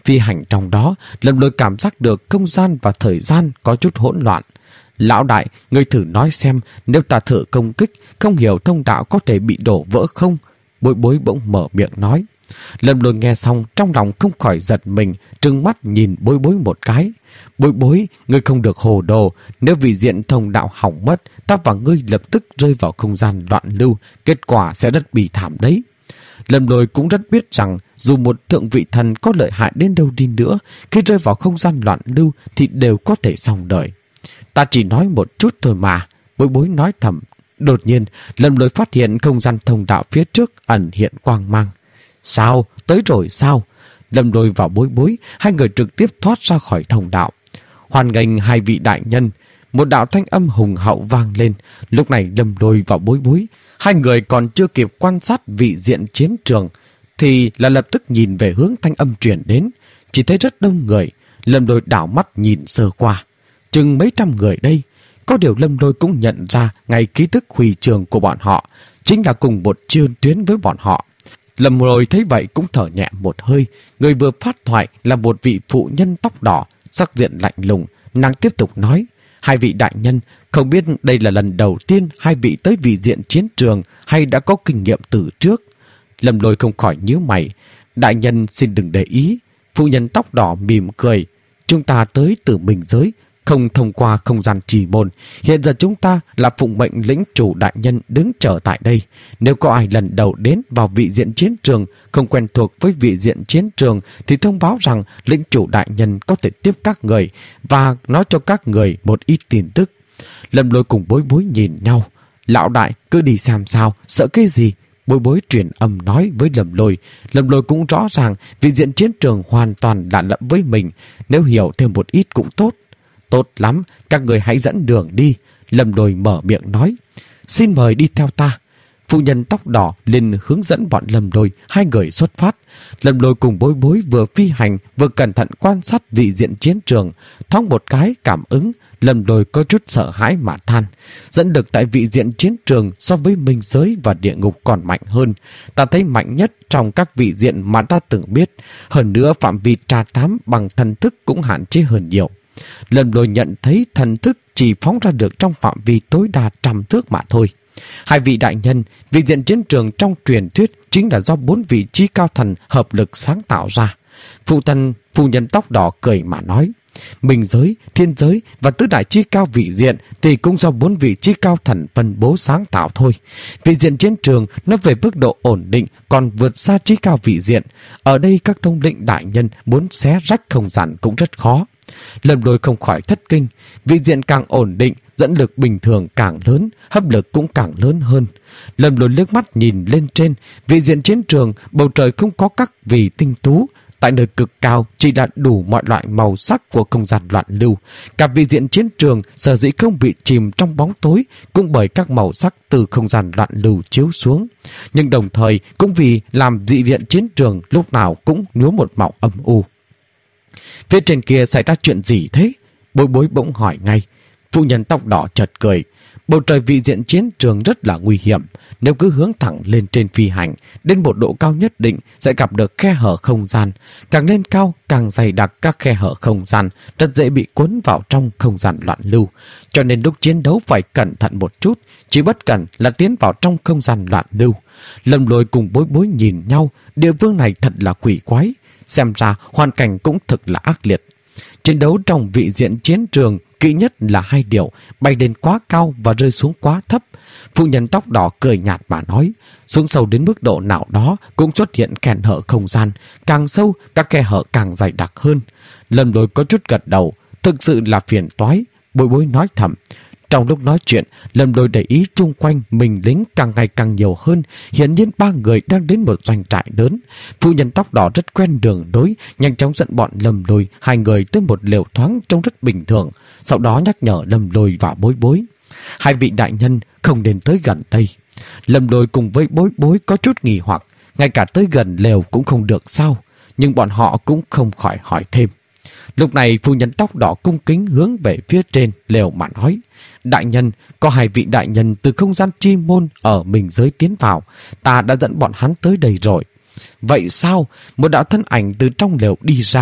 Phi hành trong đó, Lâm Lôi cảm giác được không gian và thời gian có chút hỗn loạn. Lão đại, ngươi thử nói xem, nếu ta thử công kích, không hiểu thông đạo có thể bị đổ vỡ không? Bối Bối bỗng mở miệng nói. Lâm Lôi nghe xong trong lòng không khỏi giật mình, trừng mắt nhìn Bối Bối một cái. Bối Bối, ngươi không được hồ đồ, nếu vị diện thông đạo hỏng mất, ta và ngươi lập tức rơi vào không gian loạn lưu, kết quả sẽ rất bi thảm đấy. Lâm Lôi cũng rất biết rằng dù một thượng vị thần có lợi hại đến đâu đi nữa, khi rơi vào không gian loạn lưu thì đều có thể xong đời. Ta chỉ nói một chút thôi mà, Bối Bối nói thầm. Đột nhiên, Lâm Lôi phát hiện không gian thông đạo phía trước ẩn hiện quang mang. Sao? Tới rồi sao? Lâm Lôi và Bối Bối, hai người trực tiếp thoát ra khỏi thông đạo. Hoan nghênh hai vị đại nhân. Một đạo thanh âm hùng hậu vang lên. Lúc này Lâm Lôi và Bối Bối, hai người còn chưa kịp quan sát vị diện chiến trường, thì là lập tức nhìn về hướng thanh âm truyền đến. Chỉ thấy rất đông người. Lâm Lôi đảo mắt nhìn sơ qua. Chừng mấy trăm người đây. Có điều Lâm Lôi cũng nhận ra ngay ký thức huy trường của bọn họ chính là cùng một chiến tuyến với bọn họ. Lâm Lôi thấy vậy cũng thở nhẹ một hơi. Người vừa phát thoại là một vị phụ nhân tóc đỏ, sắc diện lạnh lùng. Nàng tiếp tục nói, hai vị đại nhân, không biết đây là lần đầu tiên hai vị tới vị diện chiến trường hay đã có kinh nghiệm từ trước? Lâm Lôi không khỏi nhíu mày. Đại nhân xin đừng để ý. Phụ nhân tóc đỏ mỉm cười. Chúng ta tới từ Minh Giới, không thông qua không gian trì môn. Hiện giờ chúng ta là phụng mệnh lĩnh chủ đại nhân đứng chờ tại đây. Nếu có ai lần đầu đến vào vị diện chiến trường, không quen thuộc với vị diện chiến trường, thì thông báo rằng lĩnh chủ đại nhân có thể tiếp các người và nói cho các người một ít tin tức. Lâm Lôi cùng Bối Bối nhìn nhau. Lão đại, cứ đi xem sao, sợ cái gì? Bối Bối truyền âm nói với Lâm Lôi. Lâm Lôi cũng rõ ràng vị diện chiến trường hoàn toàn lạ lẫm với mình. Nếu hiểu thêm một ít cũng tốt. Tốt lắm, các người hãy dẫn đường đi. Lâm Lôi mở miệng nói. Xin mời đi theo ta. Phụ nhân tóc đỏ liền hướng dẫn bọn Lâm Lôi, hai người xuất phát. Lâm Lôi cùng Bối Bối vừa phi hành vừa cẩn thận quan sát vị diện chiến trường. Thoáng một cái cảm ứng, Lâm Lôi có chút sợ hãi mà than. Dẫn được tại vị diện chiến trường so với Minh Giới và địa ngục còn mạnh hơn. Ta thấy mạnh nhất trong các vị diện mà ta từng biết. Hơn nữa phạm vi tra thám bằng thần thức cũng hạn chế hơn nhiều. Lâm Lôi nhận thấy thần thức chỉ phóng ra được trong phạm vi tối đa trăm thước mà thôi. Hai vị đại nhân, vị diện chiến trường trong truyền thuyết chính là do bốn vị trí cao thần hợp lực sáng tạo ra. Phụ thần, phu nhân tóc đỏ cười mà nói. Minh Giới, thiên giới và tứ đại chi cao vị diện thì cũng do bốn vị chi cao thần phân bố sáng tạo thôi. Vị diện chiến trường nó về mức độ ổn định còn vượt xa chi cao vị diện. Ở đây các thông lĩnh đại nhân muốn xé rách không gian cũng rất khó. Lâm Lôi không khỏi thất kinh. Vị diện càng ổn định, dẫn lực bình thường càng lớn, hấp lực cũng càng lớn hơn. Lâm Lôi liếc mắt nhìn lên trên. Vị diện chiến trường, bầu trời không có các vì tinh tú. Tại nơi cực cao chỉ là đủ mọi loại màu sắc của không gian loạn lưu. Cả vị diện chiến trường sở dĩ không bị chìm trong bóng tối cũng bởi các màu sắc từ không gian loạn lưu chiếu xuống. Nhưng đồng thời cũng vì làm vị diện chiến trường lúc nào cũng nhuốm một màu âm u. Phía trên kia xảy ra chuyện gì thế? Bối Bối bỗng hỏi ngay. Phụ nhân tóc đỏ chợt cười. Bầu trời vị diện chiến trường rất là nguy hiểm. Nếu cứ hướng thẳng lên trên phi hành, đến một độ cao nhất định sẽ gặp được khe hở không gian. Càng lên cao, càng dày đặc các khe hở không gian, rất dễ bị cuốn vào trong không gian loạn lưu. Cho nên lúc chiến đấu phải cẩn thận một chút, chỉ bất cẩn là tiến vào trong không gian loạn lưu. Lâm Lôi cùng Bối Bối nhìn nhau, địa phương này thật là quỷ quái. Xem ra hoàn cảnh cũng thực là ác liệt. Chiến đấu trong vị diện chiến trường kỹ nhất là hai điều: bay lên quá cao và rơi xuống quá thấp. Phụ nhân tóc đỏ cười nhạt mà nói. Xuống sâu đến mức độ nào đó cũng xuất hiện khe hở không gian. Càng sâu, các khe hở càng dày đặc hơn. Lâm Lôi có chút gật đầu. Thực sự là phiền toái. Bối Bối nói thầm. Trong lúc nói chuyện, Lâm Lôi để ý chung quanh mình lính càng ngày càng nhiều hơn. Hiển nhiên ba người đang đến một doanh trại lớn. Phụ nhân tóc đỏ rất quen đường đối, nhanh chóng dẫn bọn Lâm Lôi hai người tới một lều thoáng trông rất bình thường. Sau đó nhắc nhở Lâm Lôi và Bối Bối. Hai vị đại nhân không nên tới gần đây. Lâm Lôi cùng với Bối Bối có chút nghi hoặc, ngay cả tới gần lều cũng không được sao? Nhưng bọn họ cũng không khỏi hỏi thêm. Lúc này phu nhân tóc đỏ cung kính hướng về phía trên lều mà nói. Đại nhân, có hai vị đại nhân từ không gian chi môn ở Minh Giới tiến vào. Ta đã dẫn bọn hắn tới đây rồi. Vậy sao? Một đạo thân ảnh từ trong lều đi ra.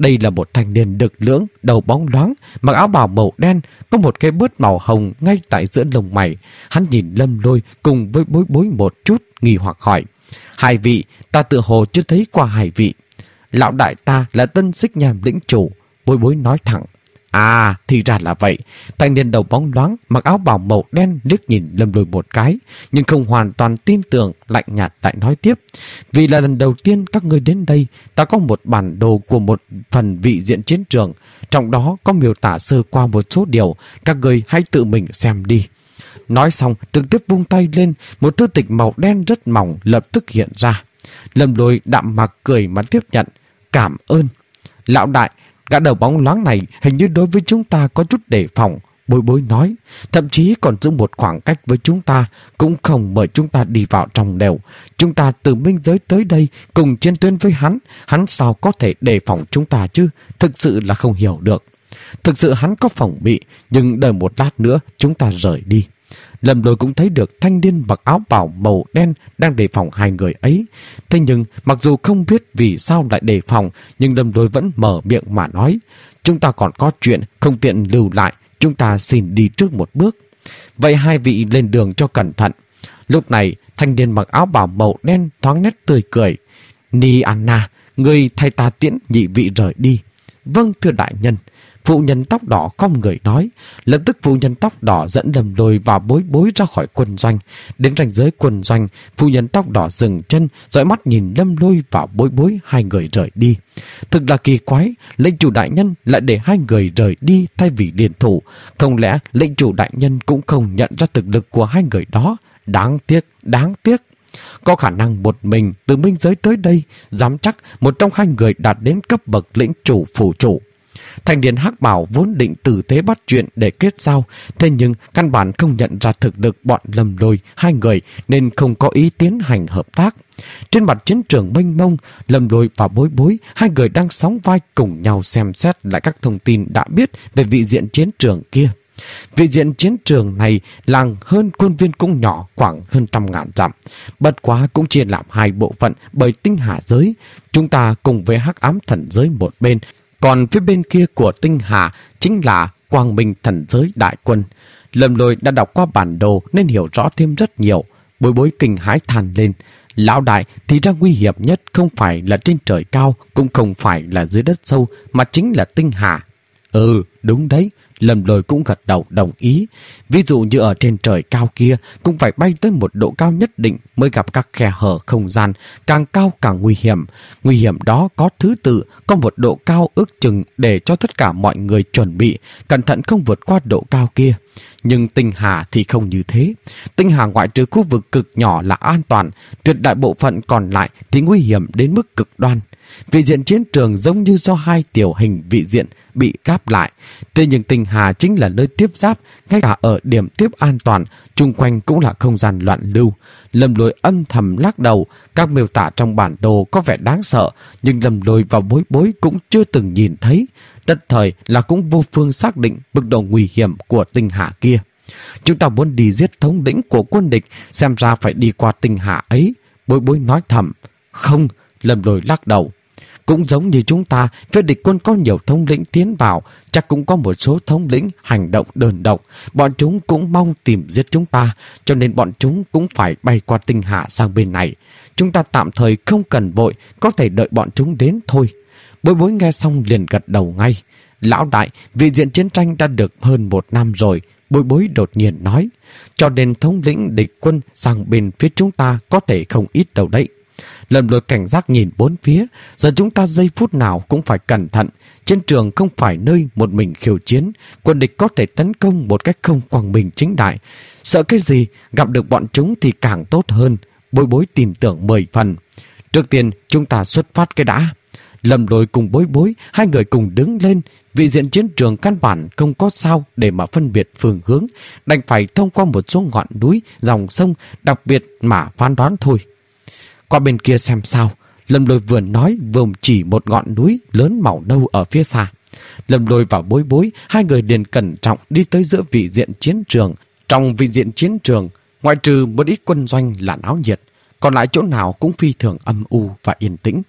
Đây là một thanh niên đực lưỡng, đầu bóng loáng, mặc áo bào màu đen, có một cái bớt màu hồng ngay tại giữa lông mày. Hắn nhìn Lâm Lôi cùng với Bối Bối một chút, nghi hoặc hỏi: Hai vị, ta tự hồ chưa thấy qua hai vị. Lão đại ta là Tân Xích Nham lĩnh chủ. Bối Bối nói thẳng: À, thì ra là vậy. Thanh niên đầu bóng loáng, mặc áo bào màu đen liếc nhìn Lâm Lôi một cái, nhưng không hoàn toàn tin tưởng, lạnh nhạt lại nói tiếp: Vì là lần đầu tiên các ngươi đến đây, ta có một bản đồ của một phần vị diện chiến trường, trong đó có miêu tả sơ qua một số điều, các ngươi hãy tự mình xem đi. Nói xong, trực tiếp vung tay lên, một thư tịch màu đen rất mỏng lập tức hiện ra. Lâm Lôi đạm mạc cười mà tiếp nhận: Cảm ơn. Lão đại, gã đầu bóng loáng này hình như đối với chúng ta có chút đề phòng. Bối Bối nói, thậm chí còn giữ một khoảng cách với chúng ta, cũng không mời chúng ta đi vào trong đều. Chúng ta từ minh giới tới đây cùng chiến tuyến với hắn, hắn sao có thể đề phòng chúng ta chứ? Thực sự là không hiểu được. Thực sự hắn có phòng bị, nhưng đợi một lát nữa chúng ta rời đi. Lâm Lôi cũng thấy được thanh niên mặc áo bào màu đen đang đề phòng hai người ấy. Thế nhưng mặc dù không biết vì sao lại đề phòng, nhưng Lâm Lôi vẫn mở miệng mà nói: Chúng ta còn có chuyện không tiện lưu lại, chúng ta xin đi trước một bước. Vậy hai vị lên đường cho cẩn thận. Lúc này thanh niên mặc áo bào màu đen thoáng nét tươi cười: Ni Anna, người thay ta tiễn nhị vị rời đi. Vâng thưa đại nhân. Phụ nhân tóc đỏ cong người nói. Lập tức phụ nhân tóc đỏ dẫn Lâm Lôi và Bối Bối ra khỏi quân doanh. Đến ranh giới quân doanh, phụ nhân tóc đỏ dừng chân, dõi mắt nhìn Lâm Lôi và Bối Bối hai người rời đi. Thực là kỳ quái, lệnh chủ đại nhân lại để hai người rời đi thay vì liên thủ. Không lẽ lệnh chủ đại nhân cũng không nhận ra thực lực của hai người đó? Đáng tiếc, đáng tiếc. Có khả năng một mình từ minh giới tới đây, dám chắc một trong hai người đạt đến cấp bậc lĩnh chủ phủ chủ. Thanh niên hắc bảo vốn định tử tế bắt chuyện để kết giao, thế nhưng căn bản không nhận ra thực lực bọn Lâm Lôi hai người nên không có ý tiến hành hợp tác. Trên mặt chiến trường mênh mông, Lâm Lôi và Bối Bối hai người đang sóng vai cùng nhau xem xét lại các thông tin đã biết về vị diện chiến trường kia. Vị diện chiến trường này làng hơn khuôn viên cũng nhỏ, khoảng hơn trăm ngàn dặm. Bất quá cũng chia làm hai bộ phận bởi tinh hà giới. Chúng ta cùng với hắc ám thần giới một bên, còn phía bên kia của tinh hà chính là quang minh thần giới đại quân. Lâm Lôi đã đọc qua bản đồ nên hiểu rõ thêm rất nhiều. Bối Bối kinh hãi than lên: Lão đại, thì ra nguy hiểm nhất không phải là trên trời cao, cũng không phải là dưới đất sâu, mà chính là tinh hà. Ừ, đúng đấy. Lâm Lôi cũng gật đầu đồng ý. Ví dụ như ở trên trời cao kia cũng phải bay tới một độ cao nhất định mới gặp các khe hở không gian, càng cao càng nguy hiểm. Nguy hiểm đó có thứ tự, có một độ cao ước chừng để cho tất cả mọi người chuẩn bị, cẩn thận không vượt qua độ cao kia. Nhưng tinh hà thì không như thế. Tinh hà ngoại trừ khu vực cực nhỏ là an toàn, tuyệt đại bộ phận còn lại thì nguy hiểm đến mức cực đoan. Vị diện chiến trường giống như do hai tiểu hình vị diện bị gáp lại. Thế nhưng tinh hà chính là nơi tiếp giáp, ngay cả ở điểm tiếp an toàn, chung quanh cũng là không gian loạn lưu. Lâm Lôi âm thầm lắc đầu, các miêu tả trong bản đồ có vẻ đáng sợ, nhưng Lâm Lôi và Bối Bối cũng chưa từng nhìn thấy. Tất thời là cũng vô phương xác định mức độ nguy hiểm của tinh hà kia. Chúng ta muốn đi giết thống lĩnh của quân địch, xem ra phải đi qua tinh hà ấy. Bối Bối nói thầm. Không, Lâm Lôi lắc đầu. Cũng giống như chúng ta, phía địch quân có nhiều thống lĩnh tiến vào, chắc cũng có một số thống lĩnh hành động đơn độc. Bọn chúng cũng mong tìm giết chúng ta, cho nên bọn chúng cũng phải bay qua tinh hà sang bên này. Chúng ta tạm thời không cần vội, có thể đợi bọn chúng đến thôi. Bối Bối nghe xong liền gật đầu ngay. Lão đại, vị diện chiến tranh đã được hơn một năm rồi. Bối Bối đột nhiên nói. Cho nên thống lĩnh địch quân sang bên phía chúng ta có thể không ít đâu đấy. Lâm Lôi cảnh giác nhìn bốn phía. Giờ chúng ta giây phút nào cũng phải cẩn thận. Chiến trường không phải nơi một mình khiêu chiến. Quân địch có thể tấn công một cách không quang minh chính đại. Sợ cái gì, gặp được bọn chúng thì càng tốt hơn. Bối Bối tin tưởng mười phần. Trước tiên chúng ta xuất phát cái đã. Lâm Lôi cùng Bối Bối, hai người cùng đứng lên. Vị diện chiến trường căn bản không có sao để mà phân biệt phương hướng, đành phải thông qua một số ngọn núi, dòng sông đặc biệt mà phán đoán thôi. Qua bên kia xem sao. Lâm Lôi vừa nói vừa chỉ một ngọn núi lớn màu nâu ở phía xa. Lâm Lôi và Bối Bối, hai người liền cẩn trọng đi tới giữa vị diện chiến trường. Trong vị diện chiến trường, ngoại trừ một ít quân doanh là náo nhiệt, còn lại chỗ nào cũng phi thường âm u và yên tĩnh.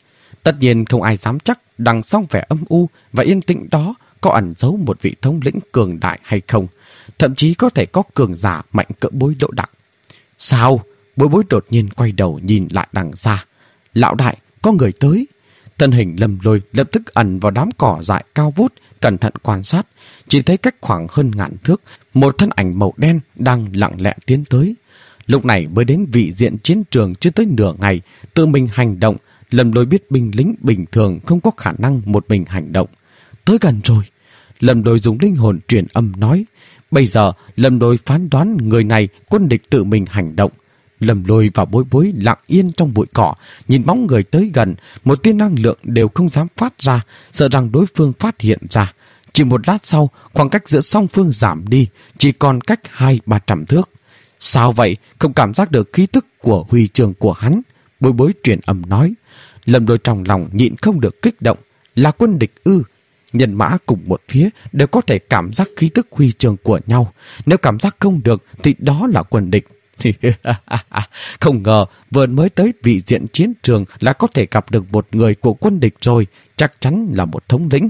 Tất nhiên không ai dám chắc đằng sau vẻ âm u và yên tĩnh đó có ẩn giấu một vị thống lĩnh cường đại hay không. Thậm chí có thể có cường giả mạnh cỡ Bối Đỗ Đặc. Sao? Bối Bối đột nhiên quay đầu nhìn lại đằng xa. Lão đại, có người tới. Thân hình Lâm Lôi lập tức ẩn vào đám cỏ dại cao vút, cẩn thận quan sát. Chỉ thấy cách khoảng hơn ngàn thước, một thân ảnh màu đen đang lặng lẽ tiến tới. Lúc này mới đến vị diện chiến trường chưa tới nửa ngày, tự mình hành động. Lâm Lôi biết binh lính bình thường không có khả năng một mình hành động. Tới gần rồi. Lâm Lôi dùng linh hồn truyền âm nói. Bây giờ Lâm Lôi phán đoán người này quân địch tự mình hành động. Lâm Lôi và Bối Bối lặng yên trong bụi cỏ, nhìn bóng người tới gần, một tia năng lượng đều không dám phát ra, sợ rằng đối phương phát hiện ra. Chỉ một lát sau, khoảng cách giữa song phương giảm đi, chỉ còn cách hai ba trăm thước. Sao vậy? Không cảm giác được khí tức của huy chương của hắn? Bối Bối truyền âm nói. Lâm Lôi trong lòng nhịn không được kích động. Là quân địch ư? Nhân mã cùng một phía đều có thể cảm giác khí tức huy chương của nhau. Nếu cảm giác không được thì đó là quân địch. Không ngờ vừa mới tới vị diện chiến trường là có thể gặp được một người của quân địch rồi, chắc chắn là một thống lĩnh.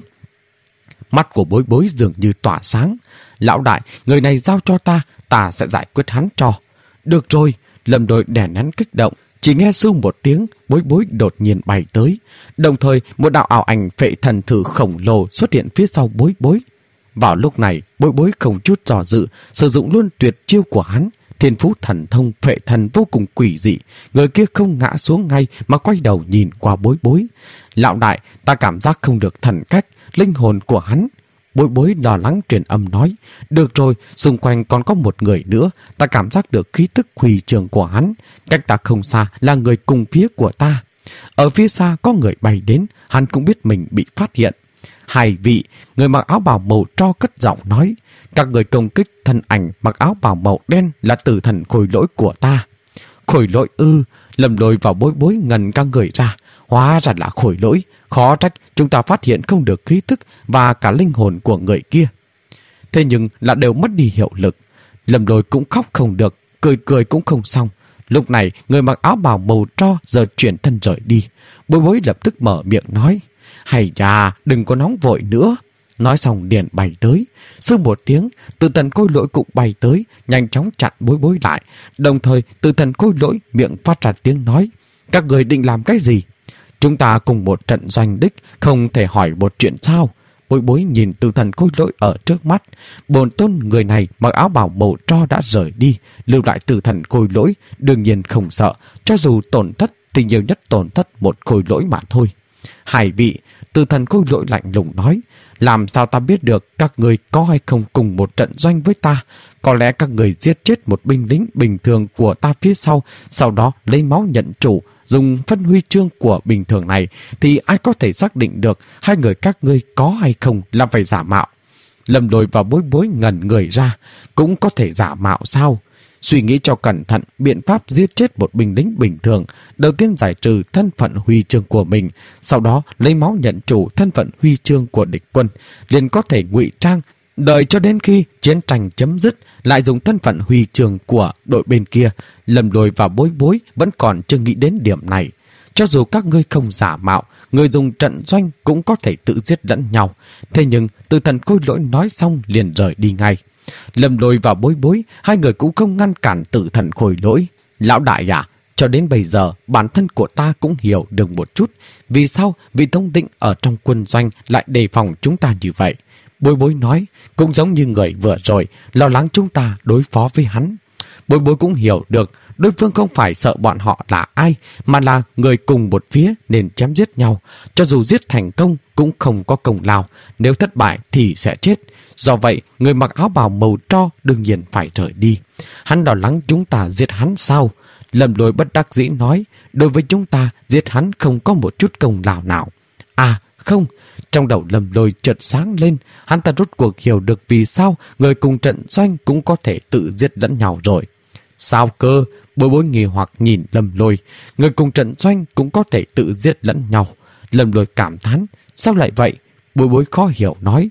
Mắt của Bối Bối dường như tỏa sáng. Lão đại, người này giao cho ta, ta sẽ giải quyết hắn cho. Được rồi. Lâm Lôi đè nén kích động. Chỉ nghe sưu một tiếng, Bối Bối đột nhiên bay tới. Đồng thời một đạo ảo ảnh phệ thần thử khổng lồ xuất hiện phía sau Bối Bối. Vào lúc này, Bối Bối không chút dò dự, sử dụng luôn tuyệt chiêu của hắn. Thiên phú thần thông phệ thần vô cùng quỷ dị. Người kia không ngã xuống ngay mà quay đầu nhìn qua Bối Bối. Lão đại, ta cảm giác không được thần cách, linh hồn của hắn. Bối Bối lo lắng truyền âm nói. Được rồi, xung quanh còn có một người nữa. Ta cảm giác được khí tức huy chương của hắn. Cách ta không xa là người cùng phía của ta. Ở phía xa có người bay đến. Hắn cũng biết mình bị phát hiện. Hai vị, người mặc áo bào màu tro cất giọng nói. Các người công kích thân ảnh mặc áo bào màu đen là tử thần khôi lỗi của ta. Khôi lỗi ư? Lâm Lôi vào Bối Bối ngần các người ra. Hóa ra là khôi lỗi. Khó trách chúng ta phát hiện không được khí thức và cả linh hồn của người kia. Thế nhưng là đều mất đi hiệu lực. Lâm Lôi cũng khóc không được, cười cười cũng không xong. Lúc này người mặc áo bào màu tro giờ chuyển thân rời đi. Bối Bối lập tức mở miệng nói. Hay da, đừng có nóng vội nữa. Nói xong liền bay tới. Sư một tiếng, tử thần khôi lỗi cũng bay tới, nhanh chóng chặn Bối Bối lại. Đồng thời tử thần khôi lỗi miệng phát ra tiếng nói. Các người định làm cái gì? Chúng ta cùng một trận doanh đích, không thể hỏi một chuyện sao? Bối Bối nhìn tử thần khôi lỗi ở trước mắt. Bồn tôn người này mặc áo bào màu tro đã rời đi, lưu lại tử thần khôi lỗi, đương nhiên không sợ. Cho dù tổn thất thì nhiều nhất tổn thất một khôi lỗi mà thôi. Hai vị, tử thần khôi lỗi lạnh lùng nói. Làm sao ta biết được các người có hay không cùng một trận doanh với ta? Có lẽ các người giết chết một binh lính bình thường của ta phía sau, sau đó lấy máu nhận chủ, dùng phân huy chương của bình thường này, thì ai có thể xác định được hai người các ngươi có hay không là phải giả mạo. Lâm Lôi và Bối Bối ngẩn người ra. Cũng có thể giả mạo sao? Suy nghĩ cho cẩn thận biện pháp giết chết một binh lính bình thường. Đầu tiên giải trừ thân phận huy chương của mình, sau đó lấy máu nhận chủ thân phận huy chương của địch quân, liền có thể ngụy trang, đợi cho đến khi chiến tranh chấm dứt lại dùng thân phận huy chương của đội bên kia. Lâm Lôi và Bối Bối vẫn còn chưa nghĩ đến điểm này. Cho dù các ngươi không giả mạo, người dùng trận doanh cũng có thể tự giết lẫn nhau. Thế nhưng tử thần khôi lỗi nói xong liền rời đi ngay. Lâm Lôi và Bối Bối, hai người cũng không ngăn cản tử thần khôi lỗi. Lão đại à, cho đến bây giờ bản thân của ta cũng hiểu được một chút vì sao vị thống định ở trong quân doanh lại đề phòng chúng ta như vậy. Bối Bối nói, cũng giống như người vừa rồi lo lắng chúng ta đối phó với hắn. Bối Bối cũng hiểu được đối phương không phải sợ bọn họ là ai, mà là người cùng một phía nên chém giết nhau. Cho dù giết thành công cũng không có công lao, nếu thất bại thì sẽ chết. Do vậy, người mặc áo bào màu tro đương nhiên phải rời đi. Hắn lo lắng chúng ta giết hắn sao? Lâm Lôi bất đắc dĩ nói, đối với chúng ta giết hắn không có một chút công lao nào. À không, trong đầu Lâm Lôi chợt sáng lên, hắn ta rốt cuộc hiểu được vì sao người cùng trận doanh cũng có thể tự giết lẫn nhau rồi. Sao cơ? Bối Bối nghi hoặc nhìn Lâm Lôi. Người cùng trận doanh cũng có thể tự giết lẫn nhau. Lâm Lôi cảm thán, sao lại vậy? Bối Bối khó hiểu nói,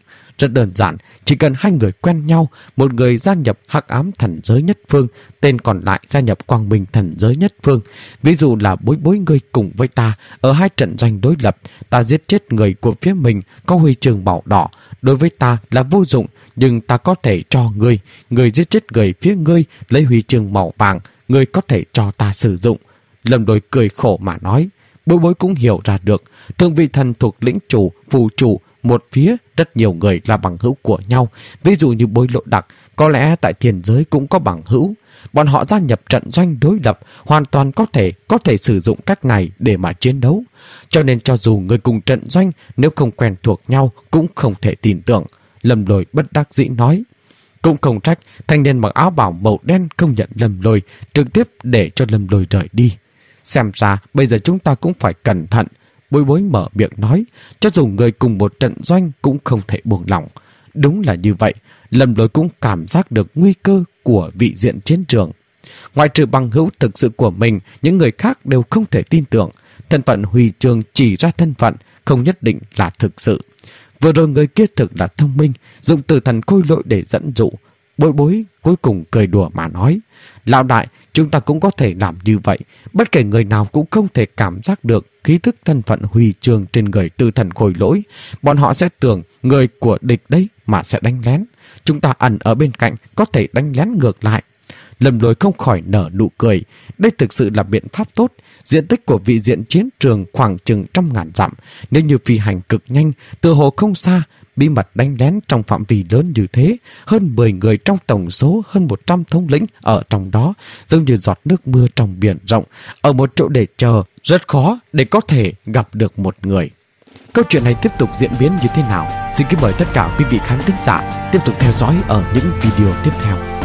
Rất đơn giản, chỉ cần hai người quen nhau, một người gia nhập Hắc Ám Thần Giới Nhất Phương, tên còn lại gia nhập Quang Minh Thần Giới Nhất Phương. Ví dụ là Bối Bối ngươi cùng với ta ở hai trận doanh đối lập, ta giết chết người của phía mình có huy chương màu đỏ, đối với ta là vô dụng, nhưng ta có thể cho ngươi, ngươi giết chết người phía ngươi lấy huy chương màu vàng, ngươi có thể cho ta sử dụng. Lâm Lôi cười khổ mà nói. Bối Bối cũng hiểu ra được, Thương vị thần thuộc lĩnh chủ, phù chủ, một phía rất nhiều người là bằng hữu của nhau. Ví dụ như Bối Lộ Đặc, có lẽ tại thiên giới cũng có bằng hữu. Bọn họ gia nhập trận doanh đối lập, hoàn toàn có thể có thể sử dụng cách này để mà chiến đấu. Cho nên cho dù người cùng trận doanh, nếu không quen thuộc nhau cũng không thể tin tưởng. Lâm Lôi bất đắc dĩ nói. Cũng không trách thanh niên mặc áo bào màu đen không nhận Lâm Lôi, trực tiếp để cho Lâm Lôi rời đi. Xem ra bây giờ chúng ta cũng phải cẩn thận. Bối Bối mở miệng nói, cho dù người cùng một trận doanh cũng không thể buông lỏng. Đúng là như vậy, Lâm Lôi cũng cảm giác được nguy cơ của vị diện chiến trường. Ngoại trừ bằng hữu thực sự của mình, những người khác đều không thể tin tưởng. Thân phận huy chương chỉ ra thân phận, không nhất định là thực sự. Vừa rồi người kia thực là thông minh, dùng từ thần khôi lỗi để dẫn dụ. Bối Bối cuối cùng cười đùa mà nói, lão đại, chúng ta cũng có thể làm như vậy. Bất kể người nào cũng không thể cảm giác được khí thức thân phận huy chương trên người tư thần khôi lỗi. Bọn họ sẽ tưởng người của địch đấy mà sẽ đánh lén. Chúng ta ẩn ở bên cạnh có thể đánh lén ngược lại. Lâm Lôi không khỏi nở nụ cười. Đây thực sự là biện pháp tốt. Diện tích của vị diện chiến trường khoảng chừng trăm ngàn dặm. Nếu như phi hành cực nhanh, từ hồ không xa, bí mật đánh lén trong phạm vi lớn như thế, hơn mười người trong tổng số hơn một trăm thống lĩnh ở trong đó, giống như giọt nước mưa trong biển rộng, ở một chỗ để chờ, rất khó để có thể gặp được một người. Câu chuyện này tiếp tục diễn biến như thế nào? Xin kính mời tất cả quý vị khán thính giả tiếp tục theo dõi ở những video tiếp theo.